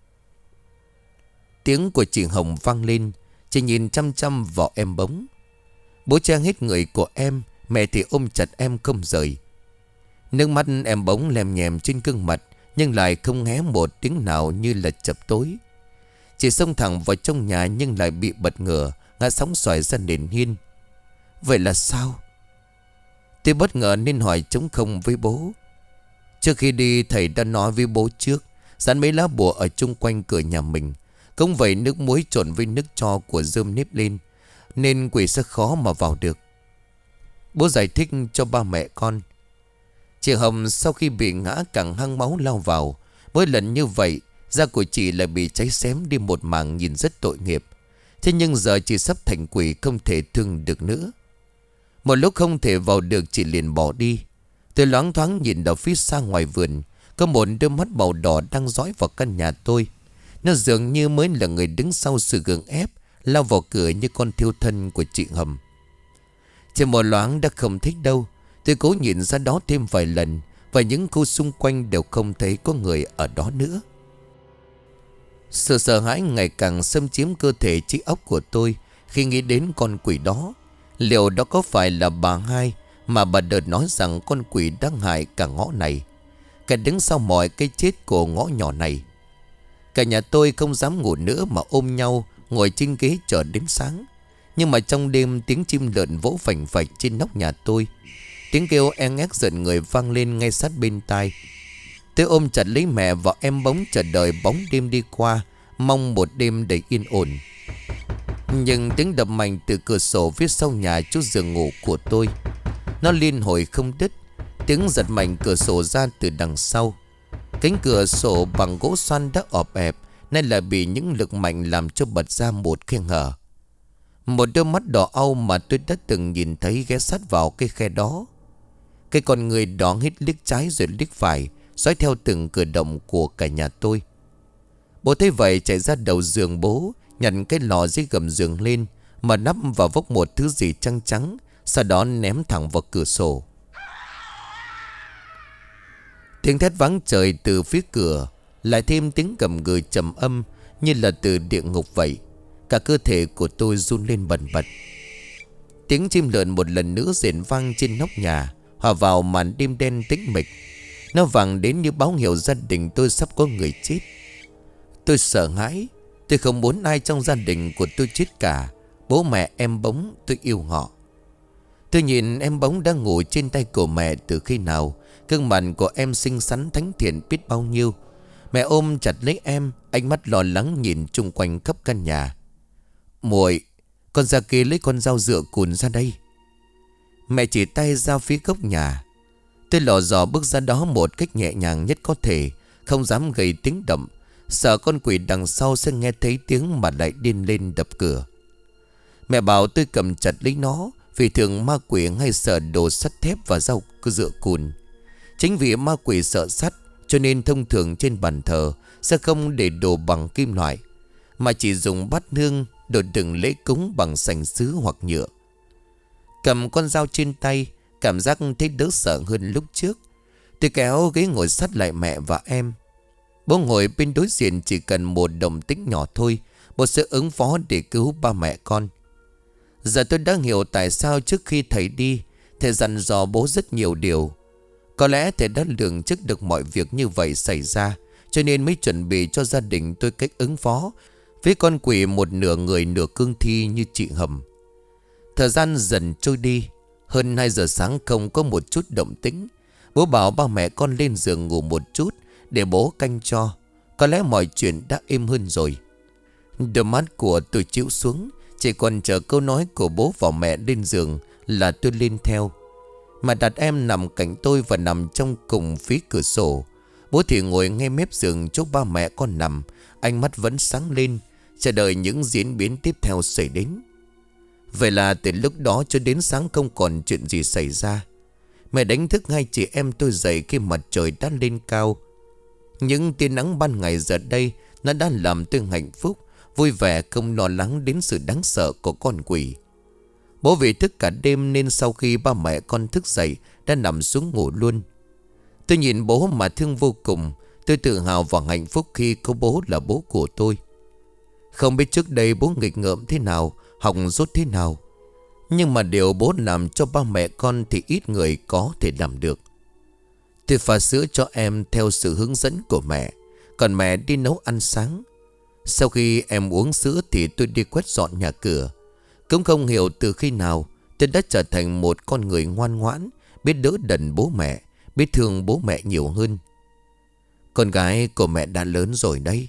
Tiếng của chị Hồng vang lên. Chị nhìn chăm chăm vào em Bống. Bố che hết người của em, mẹ thì ôm chặt em không rời. Nước mắt em Bống lem nhèm trên gương mặt, nhưng lại không hé một tiếng nào như là chập tối. Chị xông thẳng vào trong nhà, nhưng lại bị bật ngửa, ngã sóng xoài ra nền hiên. Vậy là sao? Tôi bất ngờ nên hỏi trống không với bố. Trước khi đi, thầy đã nói với bố trước, dán mấy lá bùa ở chung quanh cửa nhà mình. Không vậy nước muối trộn với nước tro của rơm nếp lên, nên quỷ sẽ khó mà vào được. Bố giải thích cho ba mẹ con. Chị Hồng sau khi bị ngã càng hăng máu lao vào. Mỗi lần như vậy, da của chị lại bị cháy xém đi một mảng, nhìn rất tội nghiệp. Thế nhưng giờ chị sắp thành quỷ, không thể thương được nữa. Một lúc không thể vào được, chị liền bỏ đi. Tôi loáng thoáng nhìn到phía xa ngoài vườn, có một đôi mắt màu đỏ đang dõi vào căn nhà tôi. Nó dường như mới là người đứng sau sự gượng ép, lao vào cửa như con thiêu thân của chị Hồng. Chỉ một loáng đã không thích đâu. Tôi cố nhìn ra đó thêm vài lần, và những khu xung quanh đều không thấy có người ở đó nữa. Sự sợ hãi ngày càng xâm chiếm cơ thể trí óc của tôi khi nghĩ đến con quỷ đó. Liệu đó có phải là bà Hai mà bà đợt nói rằng con quỷ đang hại cả ngõ này, kẻ đứng sau mọi cái chết của ngõ nhỏ này? Cả nhà tôi không dám ngủ nữa mà ôm nhau ngồi trên ghế chờ đến sáng. Nhưng mà trong đêm, tiếng chim lợn vỗ phành phạch trên nóc nhà tôi. Tiếng kêu e ngét giận người vang lên ngay sát bên tai. Tôi ôm chặt lấy mẹ và em Bống, chờ đợi bóng đêm đi qua, mong một đêm đầy yên ổn. Nhưng tiếng đập mạnh từ cửa sổ phía sau nhà chỗ giường ngủ của tôi, nó liên hồi không đứt. Tiếng giật mạnh cửa sổ ra từ đằng sau. Cánh cửa sổ bằng gỗ xoan đã ọp ẹp, nay lại bị những lực mạnh làm cho bật ra một khe hở. Một đôi mắt đỏ au mà tôi đã từng nhìn thấy ghé sát vào cái khe đó. Cái con người đó hít liếc trái rồi liếc phải, dõi theo từng cử động của cả nhà tôi. Bố thấy vậy chạy ra đầu giường bố, nhặt cái lò dưới gầm giường lên, mà nắp vào vốc một thứ gì trắng trắng, sau đó ném thẳng vào cửa sổ. Tiếng thét vang trời từ phía cửa, lại thêm tiếng gầm gừ trầm âm như là từ địa ngục vậy. Cả cơ thể của tôi run lên bần bật. Tiếng chim lợn một lần nữa rền vang trên nóc nhà, hòa vào màn đêm đen tĩnh mịch. Nó vang đến như báo hiệu gia đình tôi sắp có người chết. Tôi sợ hãi. Tôi không muốn ai trong gia đình của tôi chết cả. Bố mẹ em Bống, tôi yêu họ. Tôi nhìn em Bống đang ngủ trên tay của mẹ từ khi nào. Gương mặt của em xinh xắn thánh thiện biết bao nhiêu. Mẹ ôm chặt lấy em, ánh mắt lo lắng nhìn chung quanh khắp căn nhà. Muội, con ra kia lấy con dao dựa cùn ra đây. Mẹ chỉ tay ra phía góc nhà. Tôi lò dò bước ra đó một cách nhẹ nhàng nhất có thể, không dám gây tiếng động, sợ con quỷ đằng sau sẽ nghe thấy tiếng mà lại điên lên đập cửa. Mẹ bảo tôi cầm chặt lấy nó, vì thường ma quỷ hay sợ đồ sắt thép và dao dựa cùn. Chính vì ma quỷ sợ sắt, cho nên thông thường trên bàn thờ sẽ không để đồ bằng kim loại, mà chỉ dùng bát hương, đồ đựng lễ cúng bằng sành sứ hoặc nhựa. Cầm con dao trên tay, cảm giác thấy đỡ sợ hơn lúc trước. Tôi kéo ghế ngồi sát lại mẹ và em. Bố ngồi bên đối diện chỉ cần một động tĩnh nhỏ thôi, một sự ứng phó để cứu ba mẹ con. Giờ tôi đã hiểu tại sao trước khi thầy đi, thầy dặn dò bố rất nhiều điều. Có lẽ thầy đã lường trước được mọi việc như vậy xảy ra, cho nên mới chuẩn bị cho gia đình tôi cách ứng phó với con quỷ một nửa người nửa cương thi như chị Hầm. Thời gian dần trôi đi. Hơn hai giờ sáng không có một chút động tĩnh. Bố bảo ba mẹ con lên giường ngủ một chút để bố canh cho. Có lẽ mọi chuyện đã êm hơn rồi. Đôi mắt của tôi chịu xuống, chỉ còn chờ câu nói của bố và mẹ lên giường là tôi lên theo. Mà đặt em nằm cạnh tôi và nằm trong cùng phía cửa sổ. Bố thì ngồi ngay mép giường chỗ ba mẹ con nằm, ánh mắt vẫn sáng lên, chờ đợi những diễn biến tiếp theo xảy đến. Vậy là từ lúc đó cho đến sáng không còn chuyện gì xảy ra. Mẹ đánh thức hai chị em tôi dậy khi mặt trời đã lên cao. Những tia nắng ban ngày giờ đây nó đã làm tôi hạnh phúc, vui vẻ, không lo lắng đến sự đáng sợ của con quỷ. Bố vì thức cả đêm nên sau khi ba mẹ con thức dậy đã nằm xuống ngủ luôn. Tôi nhìn bố mà thương vô cùng. Tôi tự hào và hạnh phúc khi có bố là bố của tôi. Không biết trước đây bố nghịch ngợm thế nào, học dốt thế nào, nhưng mà điều bố làm cho ba mẹ con thì ít người có thể làm được. Tôi pha sữa cho em theo sự hướng dẫn của mẹ, còn mẹ đi nấu ăn sáng. Sau khi em uống sữa thì tôi đi quét dọn nhà cửa. Cũng không hiểu từ khi nào tôi đã trở thành một con người ngoan ngoãn, biết đỡ đần bố mẹ, biết thương bố mẹ nhiều hơn. Con gái của mẹ đã lớn rồi đấy.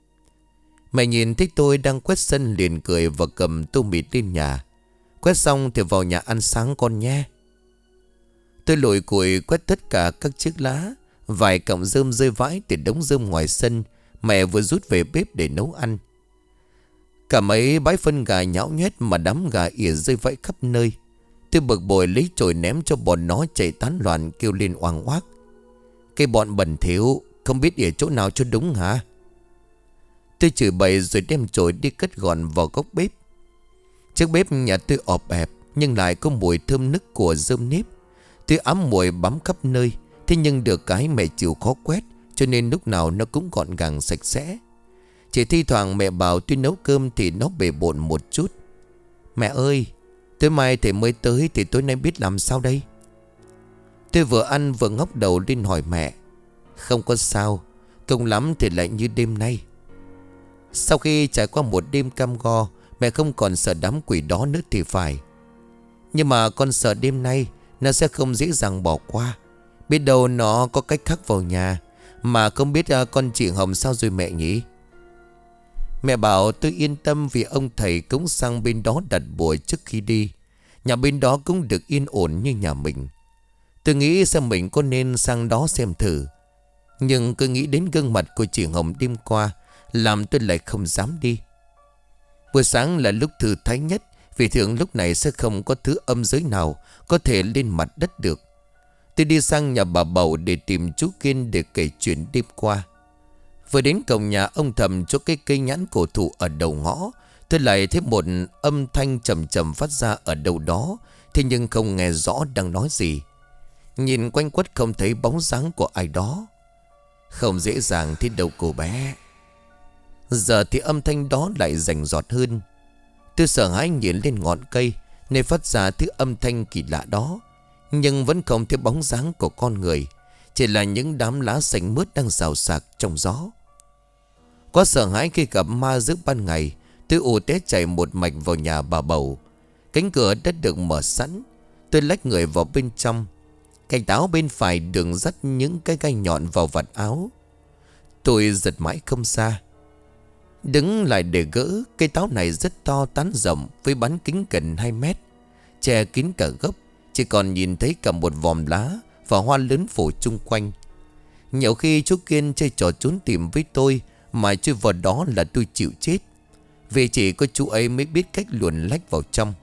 Mẹ nhìn thấy tôi đang quét sân liền cười và cầm tô mì lên nhà. Quét xong thì vào nhà ăn sáng con nhé. Tôi lội cùi quét tất cả các chiếc lá. Vài cọng rơm rơi vãi từ đống rơm ngoài sân. Mẹ vừa rút về bếp để nấu ăn. Cả mấy bãi phân gà nhão nhét mà đám gà ỉa rơi vãi khắp nơi. Tôi bực bội lấy chổi ném cho bọn nó chạy tán loạn kêu lên oang oác. Cái bọn bẩn thỉu, không biết ỉa chỗ nào cho đúng hả? Tôi chửi bậy rồi đem chổi đi cất gọn vào góc bếp. Chiếc bếp nhà tôi ọp ẹp nhưng lại có mùi thơm nức của rơm nếp. Tôi ám mùi bám khắp nơi. Thế nhưng được cái mẹ chịu khó quét, cho nên lúc nào nó cũng gọn gàng sạch sẽ. Chỉ thi thoảng mẹ bảo tôi nấu cơm thì nó bề bộn một chút. Mẹ ơi, tối mai thầy mới tới thì tối nay biết làm sao đây? Tôi vừa ăn vừa ngóc đầu lên hỏi mẹ. Không có sao, công lắm thì lại như đêm nay. Sau khi trải qua một đêm cam go, mẹ không còn sợ đám quỷ đó nữa thì phải. Nhưng mà con sợ đêm nay nó sẽ không dễ dàng bỏ qua. Biết đâu nó có cách khác vào nhà. Mà không biết con chị Hồng sao rồi mẹ nhỉ? Mẹ bảo tôi yên tâm vì ông thầy cũng sang bên đó đặt bùa trước khi đi. Nhà bên đó cũng được yên ổn như nhà mình. Tôi nghĩ xem mình có nên sang đó xem thử. Nhưng cứ nghĩ đến gương mặt của chị Hồng đêm qua làm tôi lại không dám đi. Buổi sáng là lúc thử thái nhất, vì thường lúc này sẽ không có thứ âm giới nào có thể lên mặt đất được. Tôi đi sang nhà bà Bầu để tìm chú Kiên để kể chuyện đêm qua. Vừa đến cổng nhà ông Thầm chỗ cái cây nhãn cổ thụ ở đầu ngõ, tôi lại thấy một âm thanh trầm trầm phát ra ở đâu đó, thế nhưng không nghe rõ đang nói gì. Nhìn quanh quất không thấy bóng dáng của ai đó. Không dễ dàng thì đâu cô bé. Giờ thì âm thanh đó lại rành rọt hơn. Tôi sợ hãi nhìn lên ngọn cây nơi phát ra thứ âm thanh kỳ lạ đó, nhưng vẫn không thấy bóng dáng của con người, chỉ là những đám lá xanh mướt đang xào xạc trong gió. Quá sợ hãi khi gặp ma giữa ban ngày, tôi ù té chạy một mạch vào nhà bà Bầu. Cánh cửa đã được mở sẵn. Tôi lách người vào bên trong. Cánh áo bên phải đường dắt những cái gai nhọn vào vạt áo. Tôi giật mãi không xa. Đứng lại để gỡ. Cây táo này rất to tán rộng với bán kính gần hai mét, che kín cả gốc. Chỉ còn nhìn thấy cả một vòm lá và hoa lớn phủ chung quanh. Nhiều khi chú Kiên chơi trò trốn tìm với tôi mà chui vào đó là tôi chịu chết, vì chỉ có chú ấy mới biết cách luồn lách vào trong.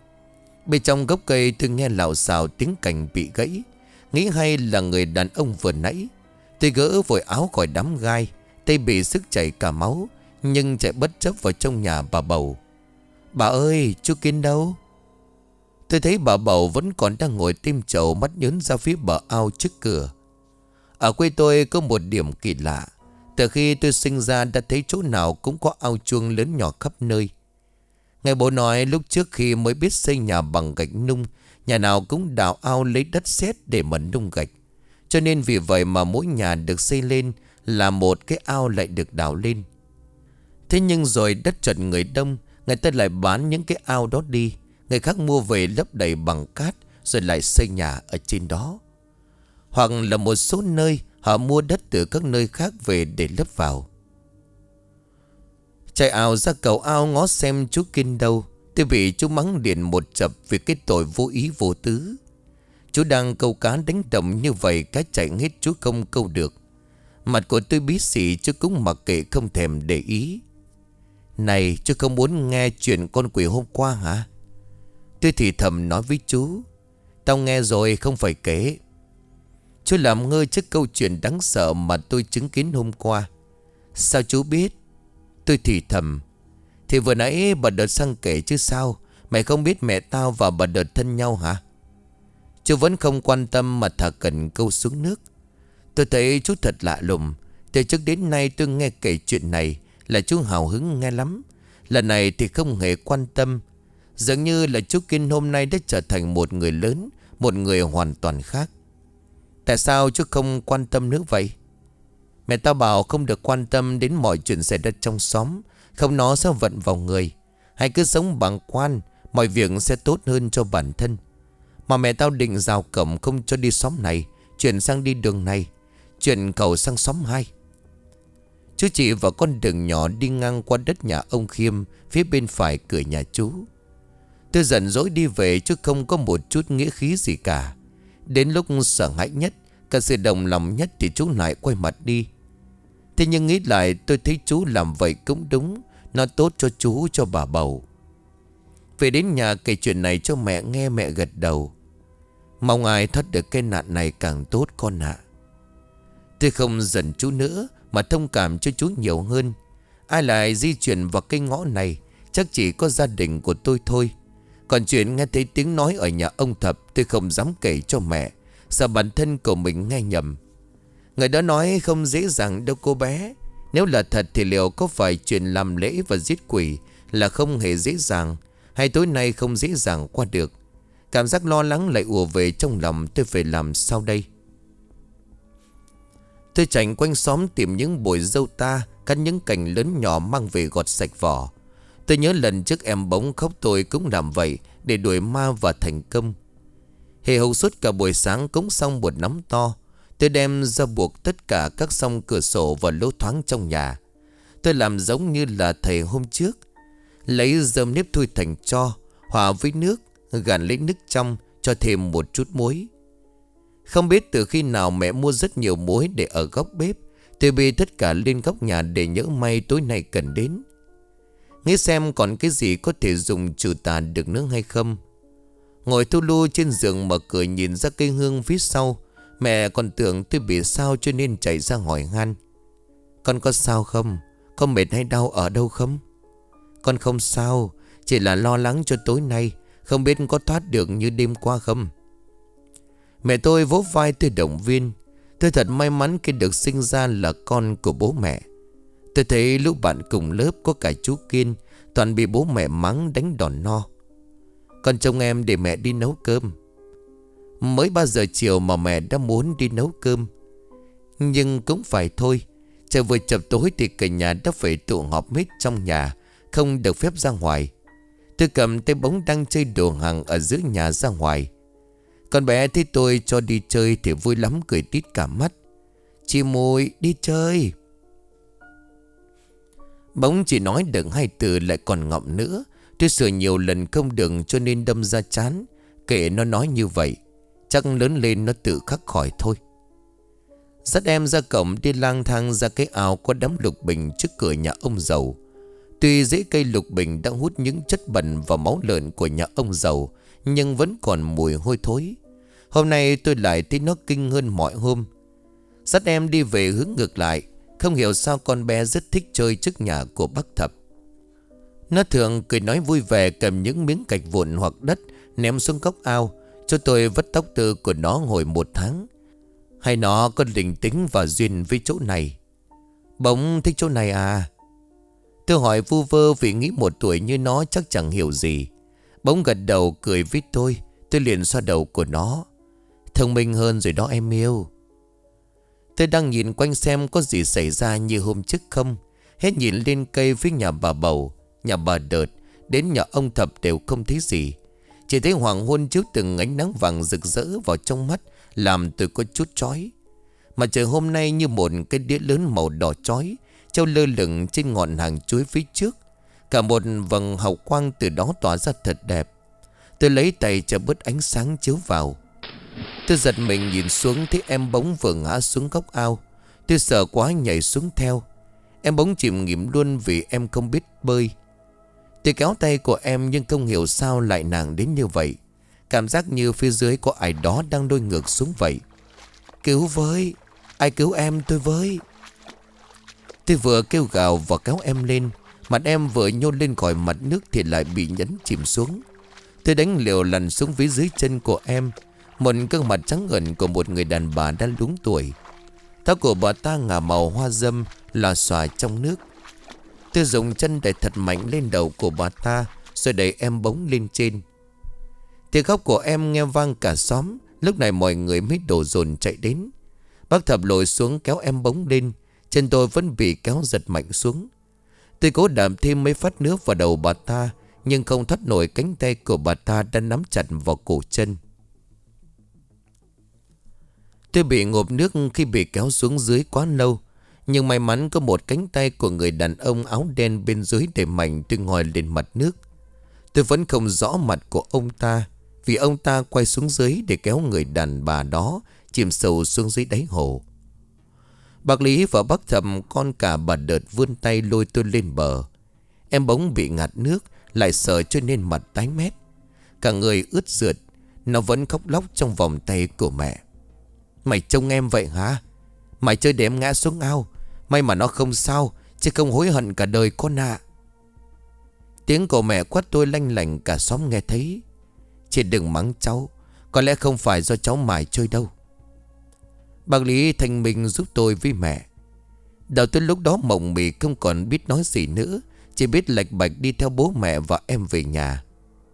Bên trong gốc cây tôi nghe lạo xạo tiếng cành bị gãy. Nghĩ hay là người đàn ông vừa nãy. Tôi gỡ vội áo khỏi đám gai, tay bị sức chảy cả máu, nhưng chạy bất chấp vào trong nhà bà Bầu. Bà ơi, chú Kiên đâu? Tôi thấy bà Bầu vẫn còn đang ngồi tim chầu, mắt nhớn ra phía bờ ao trước cửa. Ở quê tôi có một điểm kỳ lạ. Từ khi tôi sinh ra đã thấy chỗ nào cũng có ao chuông lớn nhỏ khắp nơi. Nghe bố nói lúc trước khi mới biết xây nhà bằng gạch nung, nhà nào cũng đào ao lấy đất sét để mà nung gạch. Cho nên vì vậy mà mỗi nhà được xây lên là một cái ao lại được đào lên. Thế nhưng rồi đất chật người đông, người ta lại bán những cái ao đó đi. Người khác mua về lấp đầy bằng cát rồi lại xây nhà ở trên đó. Hoặc là một số nơi họ mua đất từ các nơi khác về để lấp vào. Chạy ào ra cầu ao ngó xem chú Kiên đâu. Tôi bị chú mắng liền một chập vì cái tội vô ý vô tứ. Chú đang câu cá đánh đầm như vậy, cá chạy hết chú không câu được. Mặt của tôi bí xỉ chú cũng mặc kệ không thèm để ý. Này, chú không muốn nghe chuyện con quỷ hôm qua hả? Tôi thì thầm nói với chú. Tao nghe rồi không phải kể. Chú làm ngơ trước câu chuyện đáng sợ mà tôi chứng kiến hôm qua. Sao chú biết? Tôi thì thầm. Thì vừa nãy bà Đợt sang kể chứ sao. Mày không biết mẹ tao và bà Đợt thân nhau hả? Chú vẫn không quan tâm mà thả cần câu xuống nước. Tôi thấy chú thật lạ lùng. Từ trước đến nay tôi nghe kể chuyện này là chú hào hứng nghe lắm. Lần này thì không hề quan tâm. Dường như là chú Kiên hôm nay đã trở thành một người lớn, một người hoàn toàn khác. Tại sao chú không quan tâm nữa vậy? Mẹ tao bảo không được quan tâm đến mọi chuyện xảy ra trong xóm. Không nó sẽ vận vào người. Hay cứ sống bằng quan, mọi việc sẽ tốt hơn cho bản thân. Mà mẹ tao định rào cổng không cho đi xóm này, chuyển sang đi đường này, chuyển cầu sang xóm hai. Chú chỉ vào con đường nhỏ đi ngang qua đất nhà ông Khiêm, phía bên phải cửa nhà chú. Tôi giận dỗi đi về chứ không có một chút nghĩa khí gì cả. Đến lúc sợ hãi nhất, cả sự đồng lòng nhất thì chú lại quay mặt đi. Thế nhưng nghĩ lại tôi thấy chú làm vậy cũng đúng. Nó tốt cho chú, cho bà bầu. Về đến nhà kể chuyện này cho mẹ nghe, mẹ gật đầu. Mong ai thoát được cái nạn này càng tốt con ạ. Tôi không giận chú nữa mà thông cảm cho chú nhiều hơn. Ai lại di chuyển vào cái ngõ này, chắc chỉ có gia đình của tôi thôi. Còn chuyện nghe thấy tiếng nói ở nhà ông Thập, tôi không dám kể cho mẹ, sợ bản thân của mình nghe nhầm. Người đó nói không dễ dàng đâu cô bé. Nếu là thật thì liệu có phải chuyện làm lễ và giết quỷ là không hề dễ dàng, hay tối nay không dễ dàng qua được? Cảm giác lo lắng lại ùa về trong lòng. Tôi phải làm sao đây? Tôi chạy quanh xóm tìm những bụi dâu ta, cắt những cành lớn nhỏ mang về gọt sạch vỏ. Tôi nhớ lần trước em bỗng khóc, tôi cũng làm vậy để đuổi ma và thành công. Hề hậu suốt cả buổi sáng cúng xong một nắm to. Tôi đem ra buộc tất cả các song cửa sổ và lỗ thoáng trong nhà. Tôi làm giống như là thầy hôm trước. Lấy rơm nếp thui thành tro, hòa với nước, gạn lấy nước trong, cho thêm một chút muối. Không biết từ khi nào mẹ mua rất nhiều muối để ở góc bếp. Tôi bê tất cả lên góc nhà để nhỡ may tối nay cần đến. Nghĩ xem còn cái gì có thể dùng trừ tà được nữa hay không. Ngồi thu lu trên giường mở cửa nhìn ra cây hương phía sau. Mẹ còn tưởng tôi bị sao cho nên chạy ra hỏi han. Con có sao không? Có mệt hay đau ở đâu không? Con không sao, chỉ là lo lắng cho tối nay, không biết có thoát được như đêm qua không. Mẹ tôi vỗ vai tôi động viên. Tôi thật may mắn khi được sinh ra là con của bố mẹ. Tôi thấy lúc bạn cùng lớp có cả chú Kiên, toàn bị bố mẹ mắng đánh đòn no. Con trông em để mẹ đi nấu cơm. Mới ba giờ chiều mà mẹ đã muốn đi nấu cơm. Nhưng cũng phải thôi. Trời vừa chập tối thì cả nhà đã phải tụ họp hết trong nhà, không được phép ra ngoài. Tôi cầm tay bóng đang chơi đồ hàng ở giữa nhà ra ngoài. Con bé thấy tôi cho đi chơi thì vui lắm, cười tít cả mắt. Chị Mùi đi chơi. Bóng chỉ nói được hai từ lại còn ngọng nữa. Tôi sửa nhiều lần không được cho nên đâm ra chán. Kệ nó nói như vậy, chắc lớn lên nó tự khắc khỏi thôi. Dắt em ra cổng đi lang thang ra cái ao có đám lục bình trước cửa nhà ông giàu. Tuy rễ cây lục bình đã hút những chất bẩn và máu lợn của nhà ông giàu, nhưng vẫn còn mùi hôi thối. Hôm nay tôi lại thấy nó kinh hơn mọi hôm. Dắt em đi về hướng ngược lại. Không hiểu sao con bé rất thích chơi trước nhà của bác Thập. Nó thường cười nói vui vẻ, cầm những miếng gạch vụn hoặc đất ném xuống góc ao, cho tôi vắt tóc tư của nó hồi một tháng. Hay nó có linh tính và duyên với chỗ này? Bỗng thích chỗ này à? Tôi hỏi vu vơ vì nghĩ một tuổi như nó chắc chẳng hiểu gì. Bỗng gật đầu cười với tôi. Tôi liền xoa đầu của nó. Thông minh hơn rồi đó em yêu. Tôi đang nhìn quanh xem có gì xảy ra như hôm trước không. Hết nhìn lên cây phía nhà bà Bầu, nhà bà Đợt, đến nhà ông Thập đều không thấy gì. Chỉ thấy hoàng hôn chiếu từng ánh nắng vàng rực rỡ vào trong mắt, làm tôi có chút chói. Mà trời hôm nay như một cái đĩa lớn màu đỏ chói treo lơ lửng trên ngọn hàng chuối phía trước. Cả một vầng hào quang từ đó tỏa ra thật đẹp. Tôi lấy tay cho bớt ánh sáng chiếu vào. Tôi giật mình nhìn xuống thấy em bóng vừa ngã xuống góc ao. Tôi sợ quá nhảy xuống theo. Em bóng chìm nghỉm luôn vì em không biết bơi. Tôi kéo tay của em nhưng không hiểu sao lại nàng đến như vậy. Cảm giác như phía dưới có ai đó đang đôi ngược xuống vậy. Cứu với, ai cứu em tôi với. Tôi vừa kêu gào và kéo em lên. Mặt em vừa nhô lên khỏi mặt nước thì lại bị nhấn chìm xuống. Tôi đánh liều lăn xuống phía dưới chân của em. Một gương mặt trắng ngần của một người đàn bà đã luống tuổi. Tóc của bà ta ngả màu hoa dâm, lòa xòa trong nước. Tôi dùng chân đẩy thật mạnh lên đầu của bà ta, rồi đẩy em bống lên trên. Tiếng khóc của em nghe vang cả xóm. Lúc này mọi người mới đổ dồn chạy đến. Bác Thập lội xuống kéo em bống lên. Chân tôi vẫn bị kéo giật mạnh xuống. Tôi cố đạp thêm mấy phát nước vào đầu bà ta, nhưng không thoát nổi cánh tay của bà ta đã nắm chặt vào cổ chân. Tôi bị ngộp nước khi bị kéo xuống dưới quá lâu. Nhưng may mắn có một cánh tay của người đàn ông áo đen bên dưới đẩy mạnh tôi ngồi lên mặt nước. Tôi vẫn không rõ mặt của ông ta, vì ông ta quay xuống dưới để kéo người đàn bà đó chìm sâu xuống dưới đáy hồ. Bác Lý và bác Thập con cả bà Đợt vươn tay lôi tôi lên bờ. Em bỗng bị ngạt nước, lại sợ cho nên mặt tái mét. Cả người ướt rượt. Nó vẫn khóc lóc trong vòng tay của mẹ. Mày trông em vậy hả? Mày chơi để em ngã xuống ao. May mà nó không sao, chứ không hối hận cả đời con ạ. Tiếng của mẹ quát tôi lanh lảnh cả xóm nghe thấy. Chị đừng mắng cháu, có lẽ không phải do cháu mải chơi đâu. Bác Lý thanh minh giúp tôi với mẹ. Đầu tôi lúc đó mộng mị không còn biết nói gì nữa, chỉ biết lạch bạch đi theo bố mẹ và em về nhà.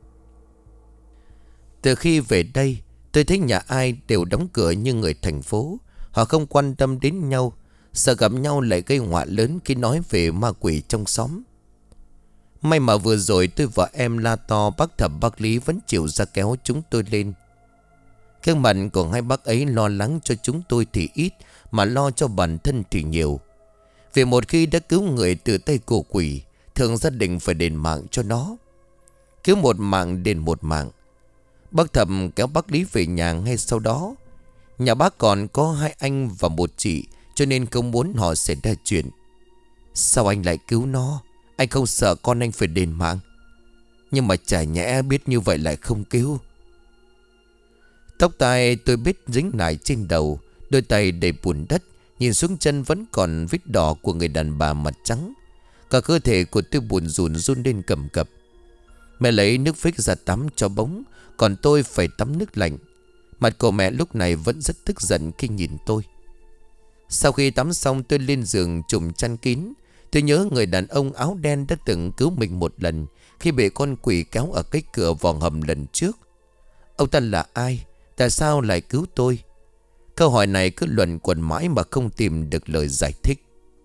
Từ khi về đây, tôi thấy nhà ai đều đóng cửa như người thành phố. Họ không quan tâm đến nhau, sợ gặp nhau lại gây họa lớn khi nói về ma quỷ trong xóm. May mà vừa rồi tôi và em la to, bác Thập bác Lý vẫn chịu ra kéo chúng tôi lên. Gương mặt của hai bác ấy lo lắng cho chúng tôi thì ít, mà lo cho bản thân thì nhiều. Vì một khi đã cứu người từ tay của quỷ, thường gia đình phải đền mạng cho nó. Cứu một mạng đền một mạng. Bác Thập kéo bác Lý về nhà ngay sau đó. Nhà bác còn có hai anh và một chị, cho nên không muốn họ xảy ra chuyện. Sao anh lại cứu nó? Anh không sợ con anh phải đền mạng? Nhưng mà chả nhẽ biết như vậy lại không cứu. Tóc tai tôi biết dính lại trên đầu, đôi tay đầy bùn đất. Nhìn xuống chân vẫn còn vết đỏ của người đàn bà mặt trắng. Cả cơ thể của tôi buồn rùn run lên cầm cập. Mẹ lấy nước phích ra tắm cho bóng, còn tôi phải tắm nước lạnh. Mặt của mẹ lúc này vẫn rất tức giận khi nhìn tôi. Sau khi tắm xong tôi lên giường trùm chăn kín. Tôi nhớ người đàn ông áo đen đã từng cứu mình một lần khi bị con quỷ kéo ở cái cửa vào hầm lần trước. Ông ta là ai? Tại sao lại cứu tôi? Câu hỏi này cứ luẩn quẩn mãi mà không tìm được lời giải thích.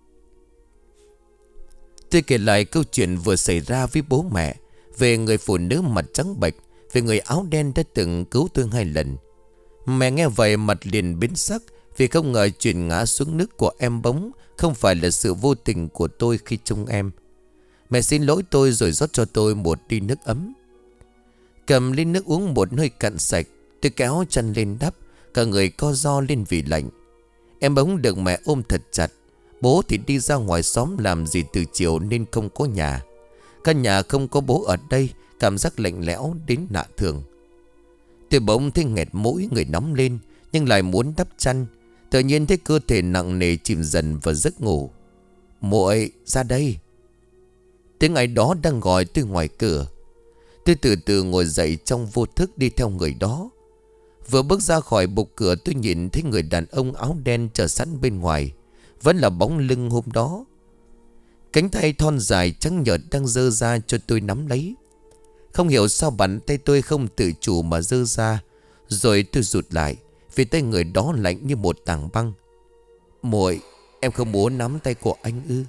Tôi kể lại câu chuyện vừa xảy ra với bố mẹ, về người phụ nữ mặt trắng bệch, về người áo đen đã từng cứu tôi hai lần. Mẹ nghe vậy mặt liền biến sắc, vì không ngờ chuyện ngã xuống nước của em bóng không phải là sự vô tình của tôi khi trông em. Mẹ xin lỗi tôi rồi rót cho tôi một ly nước ấm. Cầm ly nước uống một hơi cạn sạch, tôi kéo chân lên đắp, cả người co ro lên vì lạnh. Em bóng được mẹ ôm thật chặt. Bố thì đi ra ngoài xóm làm gì từ chiều nên không có nhà. Căn nhà không có bố ở đây, cảm giác lạnh lẽo đến lạ thường. Tôi bỗng thấy nghẹt mũi, người nóng lên, nhưng lại muốn đắp chăn. Tự nhiên thấy cơ thể nặng nề chìm dần vào giấc ngủ. Muội ra đây. Tiếng ai đó đang gọi tôi ngoài cửa. Tôi từ từ ngồi dậy trong vô thức đi theo người đó. Vừa bước ra khỏi bục cửa tôi nhìn thấy người đàn ông áo đen chờ sẵn bên ngoài. Vẫn là bóng lưng hôm đó. Cánh tay thon dài trắng nhợt đang giơ ra cho tôi nắm lấy. Không hiểu sao bàn tay tôi không tự chủ mà giơ ra. Rồi tôi rụt lại, vì tay người đó lạnh như một tảng băng. Muội, em không muốn nắm tay của anh ư?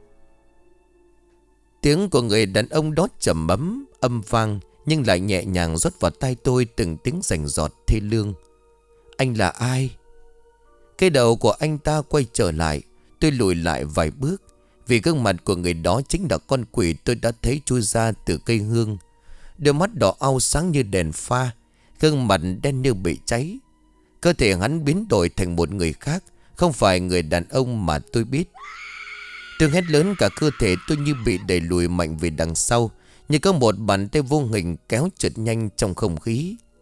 Tiếng của người đàn ông đó trầm ấm, âm vang, nhưng lại nhẹ nhàng rót vào tai tôi từng tiếng rành rọt thê lương. Anh là ai? Cái đầu của anh ta quay trở lại. Tôi lùi lại vài bước, vì gương mặt của người đó chính là con quỷ tôi đã thấy chui ra từ cây hương. Đôi mắt đỏ au sáng như đèn pha, gương mặt đen như bị cháy. Cơ thể hắn biến đổi thành một người khác, không phải người đàn ông mà tôi biết. Tôi hét lớn, cả cơ thể tôi như bị đẩy lùi mạnh về đằng sau, như có một bàn tay vô hình kéo chợt nhanh trong không khí.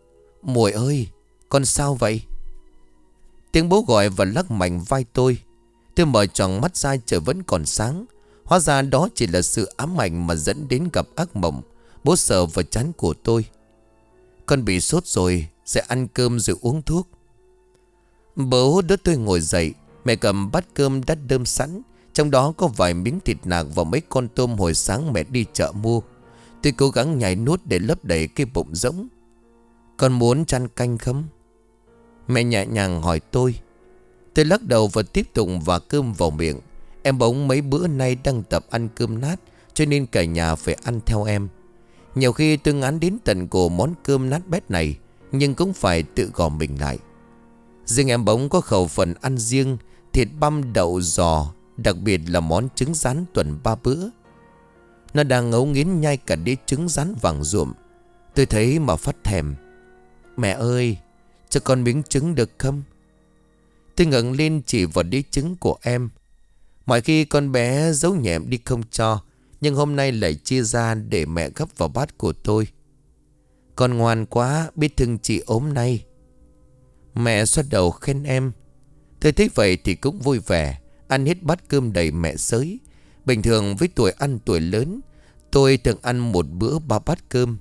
Muội ơi, con sao vậy? Tiếng bố gọi và lắc mạnh vai tôi. Tôi mở tròn mắt ra, trời vẫn còn sáng. Hóa ra đó chỉ là sự ám ảnh mà dẫn đến gặp ác mộng. Bố sờ vào trán của tôi. Con bị sốt rồi, sẽ ăn cơm rồi uống thuốc. Bố đỡ tôi ngồi dậy. Mẹ cầm bát cơm đã đơm sẵn, trong đó có vài miếng thịt nạc và mấy con tôm hồi sáng mẹ đi chợ mua. Tôi cố gắng nhai nuốt để lấp đầy cái bụng rỗng. Con muốn chan canh không? Mẹ nhẹ nhàng hỏi tôi. Tôi lắc đầu và tiếp tục vả cơm vào miệng. Em bỗng mấy bữa nay đang tập ăn cơm nát, cho nên cả nhà phải ăn theo em. Nhiều khi tôi ngán đến tận cổ món cơm nát bét này, nhưng cũng phải tự gò mình lại. Riêng em bỗng có khẩu phần ăn riêng, thịt băm đậu giò, đặc biệt là món trứng rán tuần ba bữa. Nó đang ngấu nghiến nhai cả đĩa trứng rán vàng ruộm. Tôi thấy mà phát thèm. Mẹ ơi, cho con miếng trứng được không? Tôi ngẩng lên chỉ vào đĩa trứng của em. Mọi khi con bé giấu nhẹm đi không cho, nhưng hôm nay lại chia ra để mẹ gấp vào bát của tôi. Con ngoan quá, biết thương chị ốm nay. Mẹ xoa đầu khen em. Tôi thấy vậy thì cũng vui vẻ, ăn hết bát cơm đầy mẹ xới. Bình thường với tuổi ăn tuổi lớn, tôi thường ăn một bữa ba bát cơm.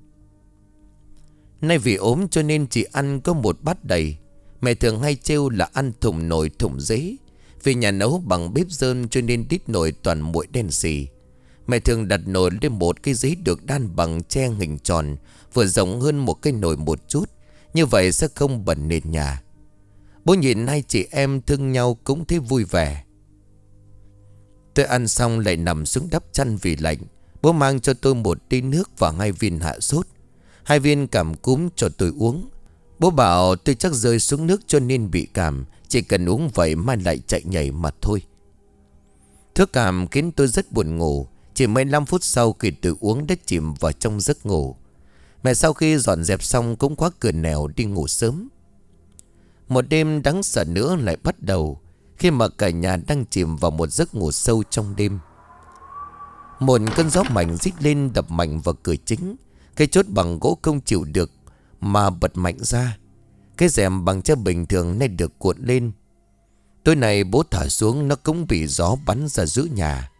Nay vì ốm cho nên chỉ ăn có một bát đầy. Mẹ thường hay trêu là ăn thùng nồi thùng giấy. Vì nhà nấu bằng bếp dơn cho nên đít nồi toàn muội đen xì. Mẹ thường đặt nồi lên một cái giấy được đan bằng tre hình tròn, vừa rộng hơn một cái nồi một chút. Như vậy sẽ không bẩn nền nhà. Bố nhìn hai chị em thương nhau cũng thấy vui vẻ. Tôi ăn xong lại nằm xuống đắp chăn vì lạnh. Bố mang cho tôi một ly nước và hai viên hạ sốt. Hai viên cảm cúm cho tôi uống. Bố bảo tôi chắc rơi xuống nước cho nên bị cảm, chỉ cần uống vậy mai lại chạy nhảy mà thôi. Thuốc cảm khiến tôi rất buồn ngủ. Chỉ mười lăm phút sau khi tôi uống đã chìm vào trong giấc ngủ. Mẹ sau khi dọn dẹp xong cũng khóa cửa nẻo đi ngủ sớm. Một đêm đáng sợ nữa lại bắt đầu, khi mà cả nhà đang chìm vào một giấc ngủ sâu trong đêm. Một cơn gió mạnh rít lên đập mạnh vào cửa chính. Cái chốt bằng gỗ không chịu được mà bật mạnh ra. Cái rèm bằng tre bình thường nay được cuộn lên. Tối nay bố thả xuống, nó cũng bị gió bắn ra giữa nhà.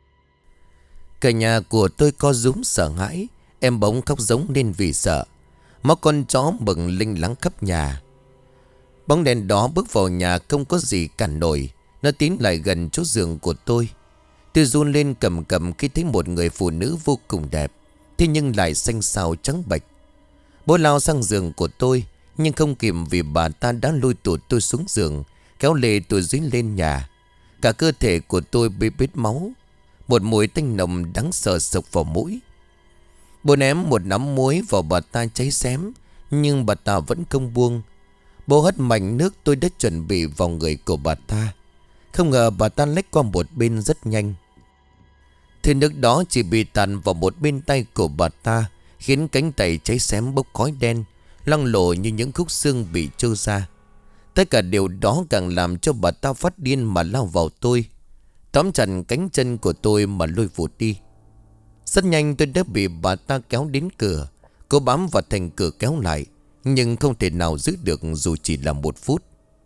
Cả nhà của tôi co rúm sợ hãi. Em bỗng khóc giống lên vì sợ. Máu con chó bừng linh lắng khắp nhà. Bóng đèn đó bước vào nhà không có gì cản nổi. Nó tiến lại gần chỗ giường của tôi. Tôi run lên cầm cầm khi thấy một người phụ nữ vô cùng đẹp, thế nhưng lại xanh xao trắng bệch. Bố lao sang giường của tôi, nhưng không kịp vì bà ta đã lôi tụt tôi xuống giường, kéo lê tôi dính lên nhà. Cả cơ thể của tôi bị bết máu. Một mùi tanh nồng đáng sợ sộc vào mũi. Bố ném một nắm muối vào bà ta cháy xém, nhưng bà ta vẫn không buông. Bố hất mạnh nước tôi đã chuẩn bị vào người của bà ta. Không ngờ bà ta lách qua một bên rất nhanh. Thì nước đó chỉ bị tàn vào một bên tay của bà ta, khiến cánh tay cháy xém bốc khói đen, loang lổ như những khúc xương bị trơ ra. Tất cả điều đó càng làm cho bà ta phát điên mà lao vào tôi, tóm chặt cánh chân của tôi mà lôi vụt đi. Rất nhanh tôi đã bị bà ta kéo đến cửa. Cô bám vào thành cửa kéo lại, nhưng không thể nào giữ được dù chỉ là một phút.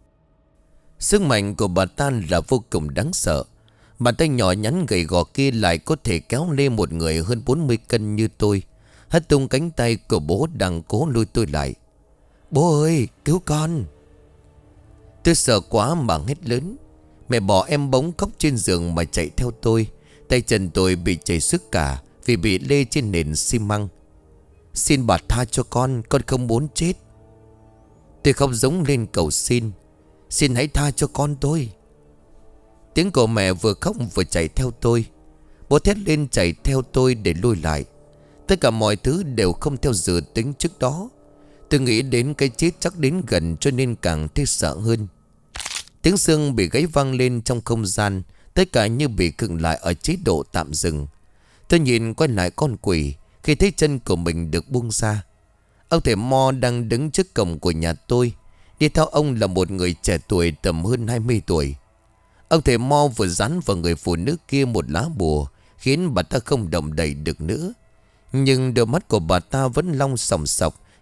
Sức mạnh của bà ta là vô cùng đáng sợ. Bàn tay nhỏ nhắn gầy gò kia lại có thể kéo lê một người hơn bốn mươi cân như tôi, hất tung cánh tay của bố đang cố lôi tôi lại. Bố ơi, cứu con! Tôi sợ quá mà hét lớn. Mẹ bỏ em bỗng khóc trên giường mà chạy theo tôi. Tay chân tôi bị chảy xước cả vì bị lê trên nền xi măng. Xin bà tha cho con, con không muốn chết. Tôi khóc giống lên cầu xin. Xin hãy tha cho con tôi. Tiếng của mẹ vừa khóc vừa chạy theo tôi. Bố thét lên chạy theo tôi để lôi lại. Tất cả mọi thứ đều không theo dự tính trước đó. Tôi nghĩ đến cái chết chắc đến gần cho nên càng thấy sợ hơn. Tiếng xương bị gãy vang lên trong không gian. Tất cả như bị khựng lại ở chế độ tạm dừng. Tôi nhìn quay lại con quỷ khi thấy chân của mình được buông ra. Ông thầy Mo đang đứng trước cổng của nhà tôi. Đi theo ông là một người trẻ tuổi tầm hơn hai mươi tuổi. Ông thầy Mo vừa dán vào người phụ nữ kia một lá bùa, khiến bà ta không động đậy được nữa. Nhưng đôi mắt của bà ta vẫn long sòng sọc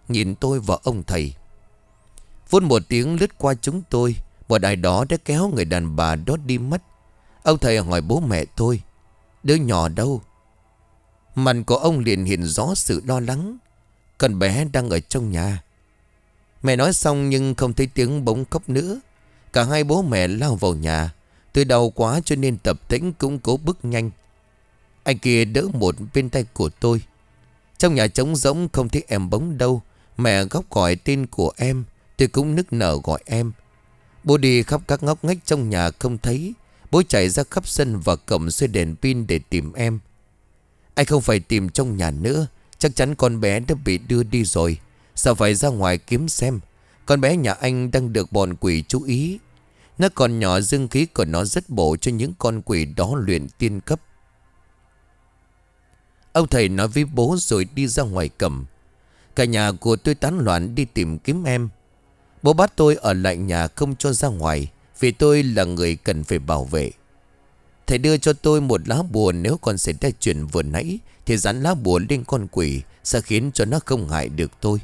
nhìn tôi và ông thầy. Vút một tiếng lướt qua chúng tôi, một ai đó đã kéo người đàn bà đó đi mất. Ông thầy hỏi bố mẹ tôi: đứa nhỏ đâu? Mặt của ông liền hiện rõ sự lo lắng: con bé đang ở trong nhà. Mẹ nói xong nhưng không thấy tiếng bỗng khóc nữa. Cả hai bố mẹ lao vào nhà. Tôi đau quá cho nên Tập Tĩnh cũng cố bước nhanh. Anh kia đỡ một bên tay của tôi. Trong nhà trống rỗng không thấy em Bóng đâu. Mẹ góc gọi tên của em, tôi cũng nức nở gọi em. Bố đi khắp các ngóc ngách trong nhà không thấy. Bố chạy ra khắp sân và cầm xuôi đèn pin để tìm em. Anh không phải tìm trong nhà nữa, chắc chắn con bé đã bị đưa đi rồi. Sao phải ra ngoài kiếm xem. Con bé nhà anh đang được bọn quỷ chú ý. Nó còn nhỏ, dương khí của nó rất bổ cho những con quỷ đó luyện tiên cấp. Ông thầy nói với bố rồi đi ra ngoài cầm. Cả nhà của tôi tán loạn đi tìm kiếm em. Bố bắt tôi ở lại nhà không cho ra ngoài, vì tôi là người cần phải bảo vệ. Thầy đưa cho tôi một lá bùa, nếu còn xảy ra chuyện vừa nãy thì dán lá bùa lên con quỷ sẽ khiến cho nó không hại được tôi.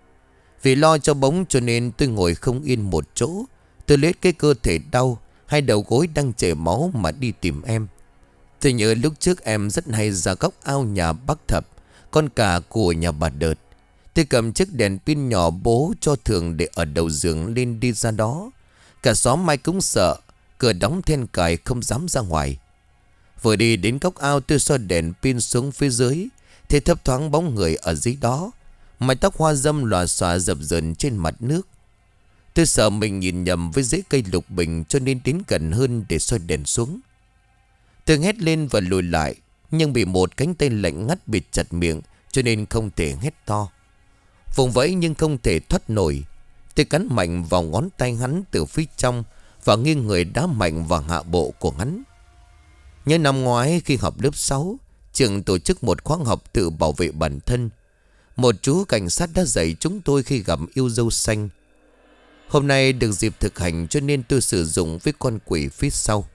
Vì lo cho Bóng cho nên tôi ngồi không yên một chỗ. Tôi lết cái cơ thể đau, hai đầu gối đang chảy máu mà đi tìm em. Tôi nhớ lúc trước em rất hay ra góc ao nhà bác Thập, con cả của nhà bà Đợt. Tôi cầm chiếc đèn pin nhỏ bố cho thường để ở đầu giường lên đi ra đó. Cả xóm ai cũng sợ, cửa đóng then cài không dám ra ngoài. Vừa đi đến góc ao tôi soi đèn pin xuống phía dưới, thì thấp thoáng bóng người ở dưới đó. Mái tóc hoa râm lòa xòa dập dờn trên mặt nước. Tôi sợ mình nhìn nhầm với rễ cây lục bình cho nên đến gần hơn để soi đèn xuống. Tôi hét lên và lùi lại, nhưng bị một cánh tay lạnh ngắt bịt chặt miệng cho nên không thể hét to. Vùng vẫy nhưng không thể thoát nổi. Tôi cắn mạnh vào ngón tay hắn từ phía trong và nghiêng người đá mạnh vào hạ bộ của hắn. Nhớ năm ngoái khi học lớp sáu, trường tổ chức một khóa học tự bảo vệ bản thân. Một chú cảnh sát đã dạy chúng tôi khi gặp yêu dâu xanh. Hôm nay được dịp thực hành cho nên tôi sử dụng với con quỷ phía sau.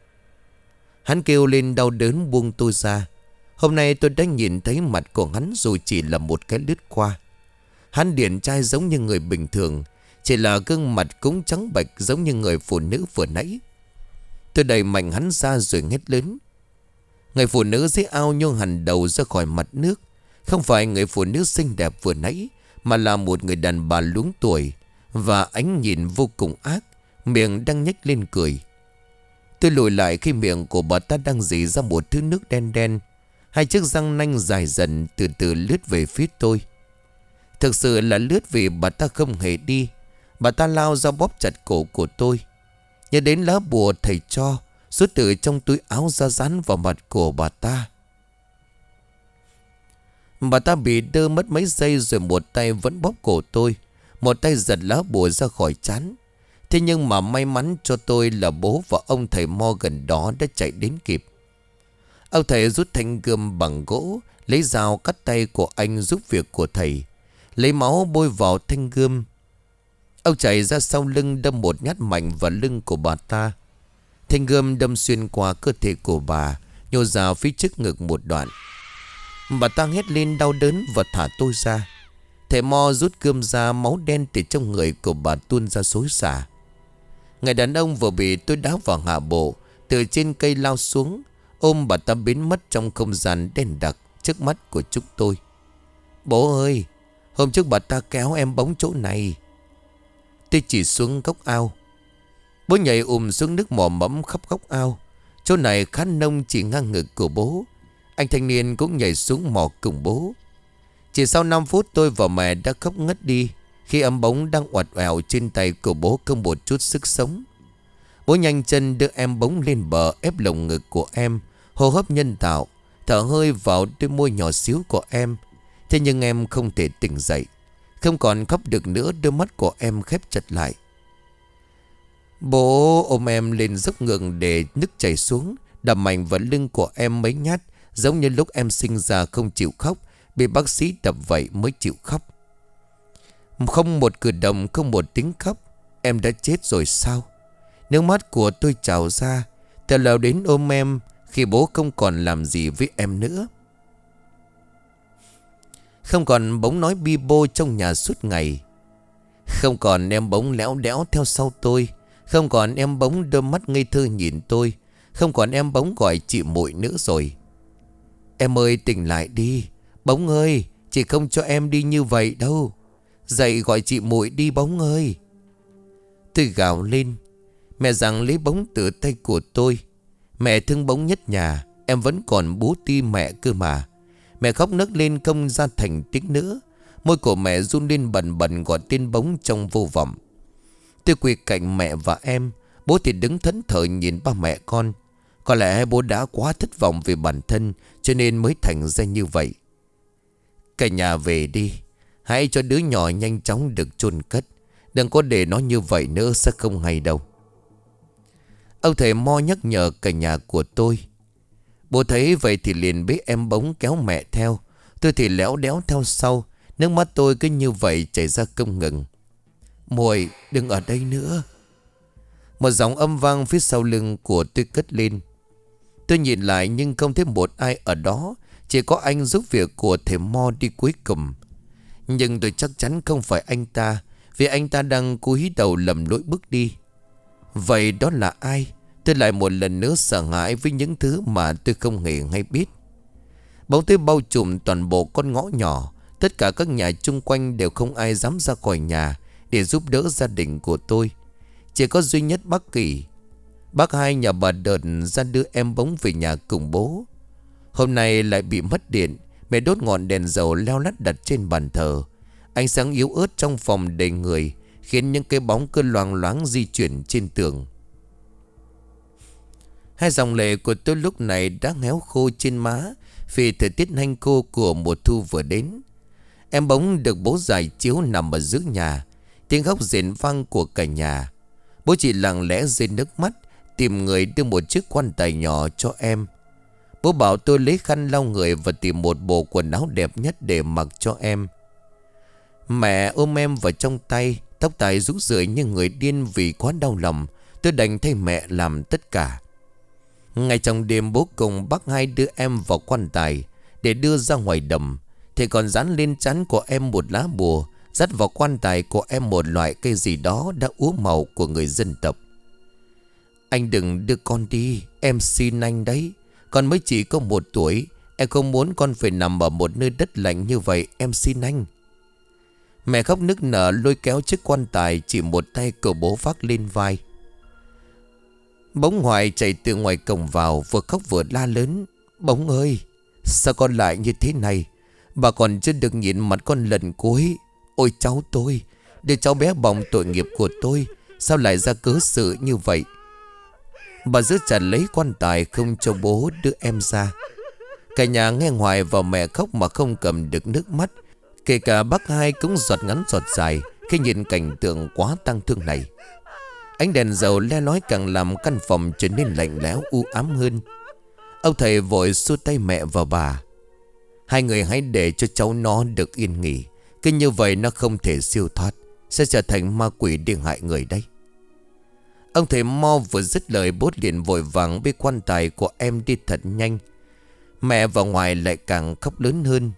Hắn kêu lên đau đớn buông tôi ra. Hôm nay tôi đã nhìn thấy mặt của hắn dù chỉ là một cái lướt qua. Hắn điển trai giống như người bình thường, chỉ là gương mặt cũng trắng bệch giống như người phụ nữ vừa nãy. Tôi đẩy mạnh hắn ra rồi hét lớn. Người phụ nữ dưới ao nhô hẳn đầu ra khỏi mặt nước. Không phải người phụ nữ xinh đẹp vừa nãy, mà là một người đàn bà luống tuổi, và ánh nhìn vô cùng ác, miệng đang nhếch lên cười. Tôi lùi lại khi miệng của bà ta đang rỉ ra một thứ nước đen đen. Hai chiếc răng nanh dài dần từ từ lướt về phía tôi. Thực sự là lướt vì bà ta không hề đi. Bà ta lao ra bóp chặt cổ của tôi. Nhớ đến lá bùa thầy cho, rút từ trong túi áo ra dán vào mặt của bà ta. Bà ta bị đơ mất mấy giây rồi một tay vẫn bóp cổ tôi, một tay giật lá bùa ra khỏi trán. Thế nhưng mà may mắn cho tôi là bố và ông thầy Mo gần đó đã chạy đến kịp. Ông thầy rút thanh gươm bằng gỗ, lấy dao cắt tay của anh giúp việc của thầy, lấy máu bôi vào thanh gươm. Ông chạy ra sau lưng đâm một nhát mạnh vào lưng của bà ta. Thanh gươm đâm xuyên qua cơ thể của bà, nhô ra phía trước ngực một đoạn. Bà ta hét lên đau đớn và thả tôi ra. Thầy Mo rút gươm ra, máu đen từ trong người của bà tuôn ra xối xả. Người đàn ông vừa bị tôi đá vào hạ bộ, từ trên cây lao xuống, ôm bà ta biến mất trong không gian đen đặc trước mắt của chúng tôi. Bố ơi, hôm trước bà ta kéo em Bóng chỗ này. Tôi chỉ xuống góc ao. Bố nhảy ùm xuống nước mò mẫm khắp góc ao. Chỗ này khá nông chỉ ngang ngực của bố. Anh thanh niên cũng nhảy xuống mò cùng bố. Chỉ sau năm phút tôi và mẹ đã khóc ngất đi khi em Bóng đang oặt oẹo trên tay của bố không một chút sức sống. Bố nhanh chân đưa em Bóng lên bờ, ép lồng ngực của em, hô hấp nhân tạo, thở hơi vào đôi môi nhỏ xíu của em. Thế nhưng em không thể tỉnh dậy, không còn khóc được nữa, đôi mắt của em khép chặt lại. Bố ôm em lên dốc ngượng để nước chảy xuống, đập mạnh vào lưng của em mấy nhát, giống như lúc em sinh ra không chịu khóc, bị bác sĩ đập vậy mới chịu khóc. Không một cử động, không một tiếng khóc. Em đã chết rồi sao? Nước mắt của tôi trào ra. Tôi lao đến ôm em khi bố không còn làm gì với em nữa. Không còn bóng nói bi bô trong nhà suốt ngày. Không còn em bóng léo đéo theo sau tôi. Không còn em bóng đôi mắt ngây thơ nhìn tôi. Không còn em bóng gọi chị muội nữa rồi. Em ơi tỉnh lại đi. Bóng ơi, chị không cho em đi như vậy đâu. Dậy gọi chị muội đi Bóng ơi. Tôi gào lên. Mẹ rằng lấy Bóng từ tay của tôi. Mẹ thương Bóng nhất nhà. Em vẫn còn bú ti mẹ cơ mà. Mẹ khóc nấc lên không ra thành tiếng nữa. Môi của mẹ run lên bần bần gọi tên Bóng trong vô vọng. Tôi quỳ cạnh mẹ và em. Bố thì đứng thẫn thờ nhìn ba mẹ con. Có lẽ bố đã quá thất vọng về bản thân, cho nên mới thành ra như vậy. Cả nhà về đi. Hãy cho đứa nhỏ nhanh chóng được chôn cất. Đừng có để nó như vậy nữa sẽ không hay đâu. Ông thầy Mo nhắc nhở cả nhà của tôi. Bố thấy vậy thì liền bế em Bóng kéo mẹ theo. Tôi thì léo đéo theo sau. Nước mắt tôi cứ như vậy chảy ra không ngừng. Muội đừng ở đây nữa. Một giọng âm vang phía sau lưng của tôi cất lên. Tôi nhìn lại nhưng không thấy một ai ở đó. Chỉ có anh giúp việc của thầy Mo đi cuối cùng. Nhưng tôi chắc chắn không phải anh ta, vì anh ta đang cúi đầu lầm lỗi bước đi. Vậy đó là ai? Tôi lại một lần nữa sợ hãi với những thứ mà tôi không hề hay biết. Bóng tối bao trùm toàn bộ con ngõ nhỏ. Tất cả các nhà chung quanh đều không ai dám ra khỏi nhà để giúp đỡ gia đình của tôi. Chỉ có duy nhất bác Kỳ. Bác hai nhà bà Đợt ra đưa em Bóng về nhà cùng bố. Hôm nay lại bị mất điện. Mẹ đốt ngọn đèn dầu leo lắt đặt trên bàn thờ. Ánh sáng yếu ớt trong phòng đầy người, khiến những cái bóng cứ loang loáng di chuyển trên tường. Hai dòng lệ của tôi lúc này đã héo khô trên má, vì thời tiết hanh khô của mùa thu vừa đến. Em Bóng được bố giải chiếu nằm ở giữa nhà. Tiếng khóc rền vang của cả nhà. Bố chỉ lặng lẽ rơi nước mắt, tìm người đưa một chiếc quan tài nhỏ cho em. Bố bảo tôi lấy khăn lau người và tìm một bộ quần áo đẹp nhất để mặc cho em. Mẹ ôm em vào trong tay, tóc tai rũ rượi như người điên vì quá đau lòng. Tôi đành thay mẹ làm tất cả. Ngay trong đêm bố cùng bác hai đưa em vào quan tài để đưa ra ngoài đầm. Thì còn dán lên trán của em một lá bùa, dắt vào quan tài của em một loại cây gì đó đã úa màu của người dân tộc. Anh đừng đưa con đi, em xin anh đấy. Con mới chỉ có một tuổi. Em không muốn con phải nằm ở một nơi đất lạnh như vậy. Em xin anh. Mẹ khóc nức nở lôi kéo chiếc quan tài, chỉ một tay của bố vác lên vai. Bóng Hoài chạy từ ngoài cổng vào, vừa khóc vừa la lớn. Bóng ơi, sao con lại như thế này? Bà còn chưa được nhìn mặt con lần cuối. Ôi cháu tôi, đứa cháu bé bỏng tội nghiệp của tôi, sao lại ra cớ sự như vậy? Bà giữ chặt lấy quan tài không cho bố đưa em ra. Cả nhà nghe Hoài và mẹ khóc mà không cầm được nước mắt. Kể cả bác hai cũng giọt ngắn giọt dài khi nhìn cảnh tượng quá tang thương này. Ánh đèn dầu le lói càng làm căn phòng trở nên lạnh lẽo u ám hơn. Ông thầy vội xua tay mẹ và bà. Hai người hãy để cho cháu nó được yên nghỉ. Cứ như vậy nó không thể siêu thoát, sẽ trở thành ma quỷ đi hại người đây. Ông thầy Mo vừa dứt lời, bố liền vội vàng bê quan tài của em đi thật nhanh. Mẹ và Hoài lại càng khóc lớn hơn.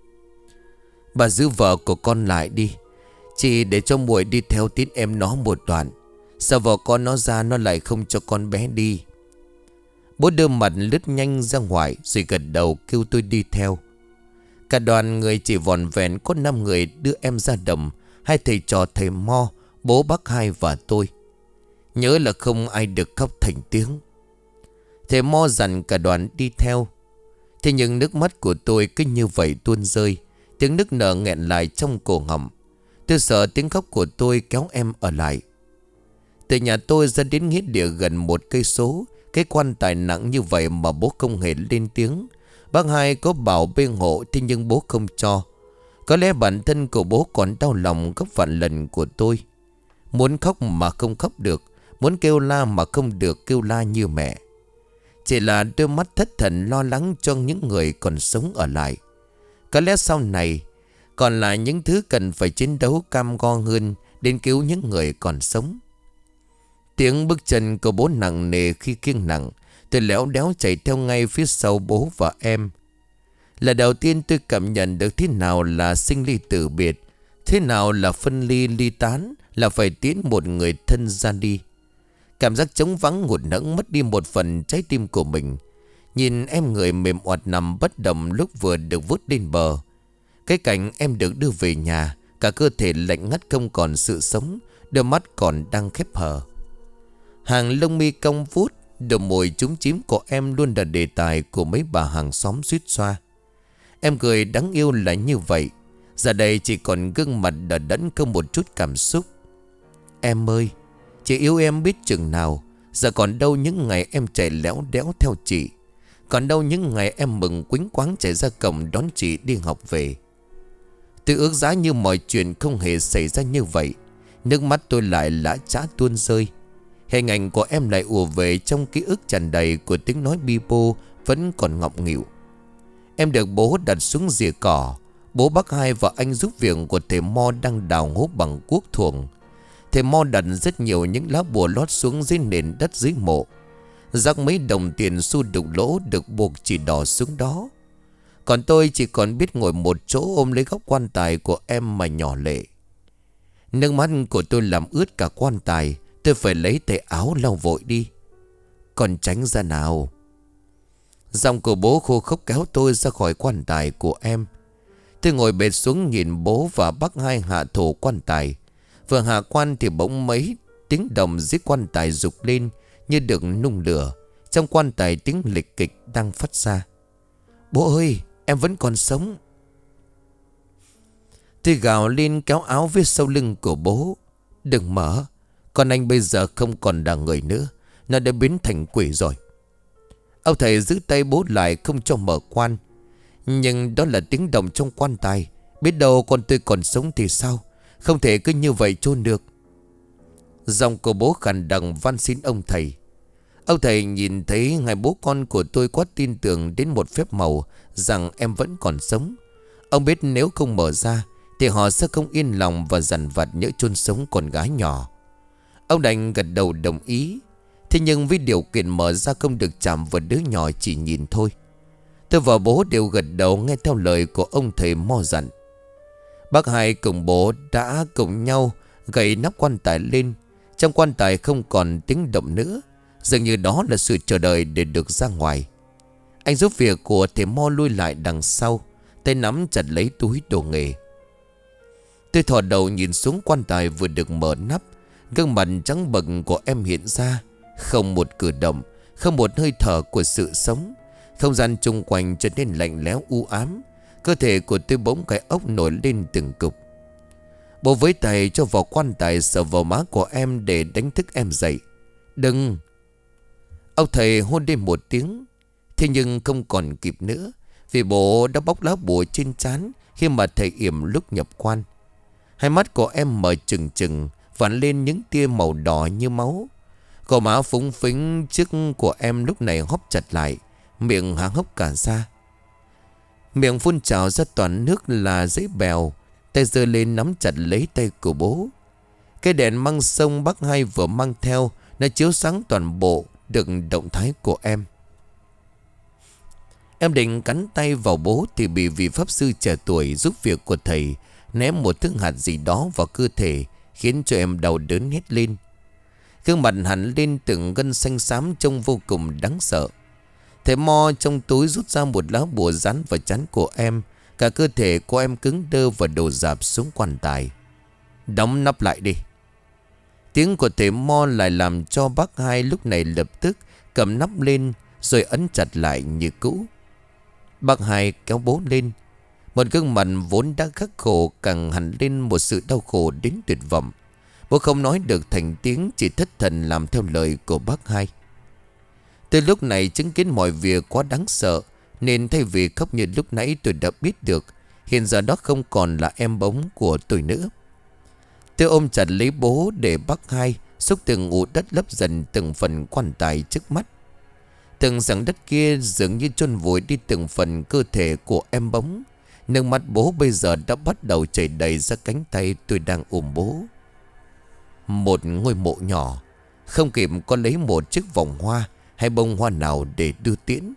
Bà giữ vợ của con lại đi, chỉ để cho muội đi theo tín em nó một đoạn. Sao vợ con nó ra nó lại không cho con bé đi? Bố đưa mặt lướt nhanh ra ngoài rồi gật đầu kêu tôi đi theo. Cả đoàn người chỉ vòn vẹn có năm người đưa em ra đầm. Hai thầy trò thầy Mo, bố bác hai và tôi. Nhớ là không ai được khóc thành tiếng. Thầy Mo dặn cả đoàn đi theo. Thế nhưng nước mắt của tôi cứ như vậy tuôn rơi. Tiếng nức nở nghẹn lại trong cổ họng. Tôi sợ tiếng khóc của tôi kéo em ở lại. Từ nhà tôi ra đến nghĩa địa gần một cây số. Cái quan tài nặng như vậy mà bố không hề lên tiếng. Bác hai có bảo bên hộ, thế nhưng bố không cho. Có lẽ bản thân của bố còn đau lòng gấp vạn lần của tôi. Muốn khóc mà không khóc được, muốn kêu la mà không được kêu la như mẹ. Chỉ là đôi mắt thất thần lo lắng cho những người còn sống ở lại. Có lẽ sau này còn là những thứ cần phải chiến đấu cam go hơn đến cứu những người còn sống. Tiếng bước chân của bố nặng nề khi kiêng nặng. Tôi léo đéo chạy theo ngay phía sau bố và em. Là đầu tiên tôi cảm nhận được thế nào là sinh ly tử biệt, thế nào là phân ly ly tán, là phải tiễn một người thân ra đi. Cảm giác trống vắng hụt hẫng, mất đi một phần trái tim của mình. Nhìn em người mềm oặt nằm bất động lúc vừa được vớt lên bờ. Cái cảnh em được đưa về nhà, cả cơ thể lạnh ngắt không còn sự sống, đôi mắt còn đang khép hờ. Hàng lông mi cong vút, đôi môi chúm chím của em luôn là đề tài của mấy bà hàng xóm suýt xoa. Em cười đáng yêu là như vậy. Giờ đây chỉ còn gương mặt đờ đẫn không một chút cảm xúc. Em ơi, chị yêu em biết chừng nào. Giờ còn đâu những ngày em chạy léo đéo theo chị. Còn đâu những ngày em mừng quýnh quáng chạy ra cổng đón chị đi học về. Tôi ước giá như mọi chuyện không hề xảy ra như vậy. Nước mắt tôi lại lã chã tuôn rơi. Hình ảnh của em lại ùa về trong ký ức tràn đầy của tiếng nói bi bô vẫn còn ngọng nghịu. Em được bố đặt xuống rìa cỏ. Bố bác Hai và anh giúp việc của thầy Mo đang đào hố bằng cuốc thuồng. Thầy Mo đặt rất nhiều những lá bùa lót xuống dưới nền đất dưới mộ. Rắc mấy đồng tiền xu đục lỗ được buộc chỉ đỏ xuống đó. Còn tôi chỉ còn biết ngồi một chỗ ôm lấy góc quan tài của em mà nhỏ lệ. Nước mắt của tôi làm ướt cả quan tài. Tôi phải lấy tay áo lau vội đi. Còn tránh ra nào. Giọng của bố khô khốc kéo tôi ra khỏi quan tài của em. Tôi ngồi bệt xuống nhìn bố và bác Hai hạ thổ quan tài. Vừa hạ quan thì bỗng mấy tiếng đồng dưới quan tài rục lên như được nung lửa. Trong quan tài tiếng lịch kịch đang phát ra. Bố ơi, em vẫn còn sống. Tôi gào lên kéo áo phía sau lưng của bố. Đừng mở. Con anh bây giờ không còn là người nữa. Nó đã biến thành quỷ rồi. Ông thầy giữ tay bố lại không cho mở quan. Nhưng đó là tiếng động trong quan tài. Biết đâu con tôi còn sống thì sao. Không thể cứ như vậy chôn được. Giọng của bố khàn đằng van xin ông thầy. Ông thầy nhìn thấy hai bố con của tôi quá tin tưởng đến một phép màu rằng em vẫn còn sống. Ông biết nếu không mở ra thì họ sẽ không yên lòng và dằn vặt nhỡ chôn sống con gái nhỏ. Ông đành gật đầu đồng ý. Thế nhưng với điều kiện mở ra không được chạm vào đứa nhỏ, chỉ nhìn thôi. Tôi và bố đều gật đầu nghe theo lời của ông thầy Mo dặn. Bác Hai cùng bố đã cùng nhau gậy nắp quan tài lên. Trong quan tài không còn tiếng động nữa. Dường như đó là sự chờ đợi để được ra ngoài. Anh giúp việc của thầy Mo lui lại đằng sau, tay nắm chặt lấy túi đồ nghề. Tôi thò đầu nhìn xuống quan tài vừa được mở nắp. Gương mặt trắng bệch của em hiện ra. Không một cử động, không một hơi thở của sự sống. Không gian chung quanh trở nên lạnh lẽo u ám. Cơ thể của tôi bỗng cái ốc nổi lên từng cục. Bố với tay cho vào quan tài sờ vào má của em để đánh thức em dậy. Đừng. Ông thầy hôn lên một tiếng. Thế nhưng không còn kịp nữa. Vì bố đã bóc lá bùa trên trán khi mà thầy yểm lúc nhập quan. Hai mắt của em mở trừng trừng, vặn lên những tia màu đỏ như máu. Gò má phúng phính trước của em lúc này hóp chặt lại, miệng há hốc cả ra. Miệng phun trào ra toàn nước là giấy bèo. Tay giơ lên nắm chặt lấy tay của bố. Cái đèn măng sông bác Hai vừa mang theo, nó chiếu sáng toàn bộ được động thái của em. Em định cắn tay vào bố thì bị vị pháp sư trẻ tuổi giúp việc của thầy ném một thứ hạt gì đó vào cơ thể, khiến cho em đau đớn hét lên. Gương mặt hẳn lên từng gân xanh xám trông vô cùng đáng sợ. Thầy Mo trong túi rút ra một lá bùa dán vào trán của em. Cả cơ thể của em cứng đơ và đổ rạp xuống quan tài. Đóng nắp lại đi. Tiếng của thầy Mo lại làm cho bác Hai lúc này lập tức cầm nắp lên rồi ấn chặt lại như cũ. Bác Hai kéo bố lên. Một gương mặt vốn đã khắc khổ càng hẳn lên một sự đau khổ đến tuyệt vọng. Bố không nói được thành tiếng, chỉ thất thần làm theo lời của bác Hai. Từ lúc này chứng kiến mọi việc quá đáng sợ, nên thay vì khóc như lúc nãy tôi đã biết được hiện giờ đó không còn là em bóng của tôi nữa. Tôi ôm chặt lấy bố để bác Hai xúc từng ụ đất lấp dần từng phần quan tài trước mắt. Từng sảng đất kia dường như chôn vùi đi từng phần cơ thể của em bóng. Nước mắt bố bây giờ đã bắt đầu chảy đầy ra cánh tay tôi đang ôm bố. Một ngôi mộ nhỏ, không kịp có lấy một chiếc vòng hoa hay bông hoa nào để đưa tiễn.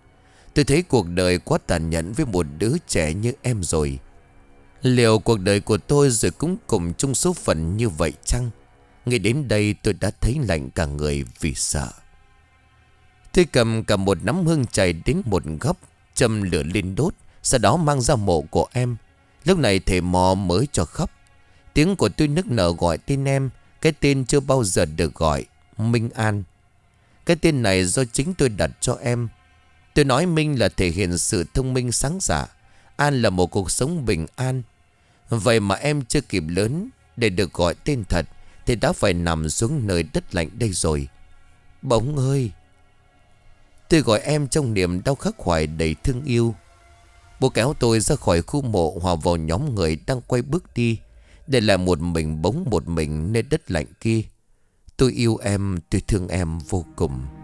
Tôi thấy cuộc đời quá tàn nhẫn với một đứa trẻ như em rồi. Liệu cuộc đời của tôi rồi cũng cùng chung số phận như vậy chăng? Nghĩ đến đây tôi đã thấy lạnh cả người vì sợ. Tôi cầm cả một nắm hương chạy đến một góc, châm lửa lên đốt, sau đó mang ra mộ của em. Lúc này thầy mò mới cho khóc. Tiếng của tôi nức nở gọi tên em, cái tên chưa bao giờ được gọi, Minh An. Cái tên này do chính tôi đặt cho em. Tôi nói Minh là thể hiện sự thông minh sáng dạ, An là một cuộc sống bình an. Vậy mà em chưa kịp lớn để được gọi tên thật thì đã phải nằm xuống nơi đất lạnh đây rồi. Bỗng ơi! Tôi gọi em trong niềm đau khắc khoải đầy thương yêu. Bố kéo tôi ra khỏi khu mộ, hòa vào nhóm người đang quay bước đi, để lại một mình bóng một mình nơi đất lạnh kia. Tôi yêu em, tôi thương em vô cùng.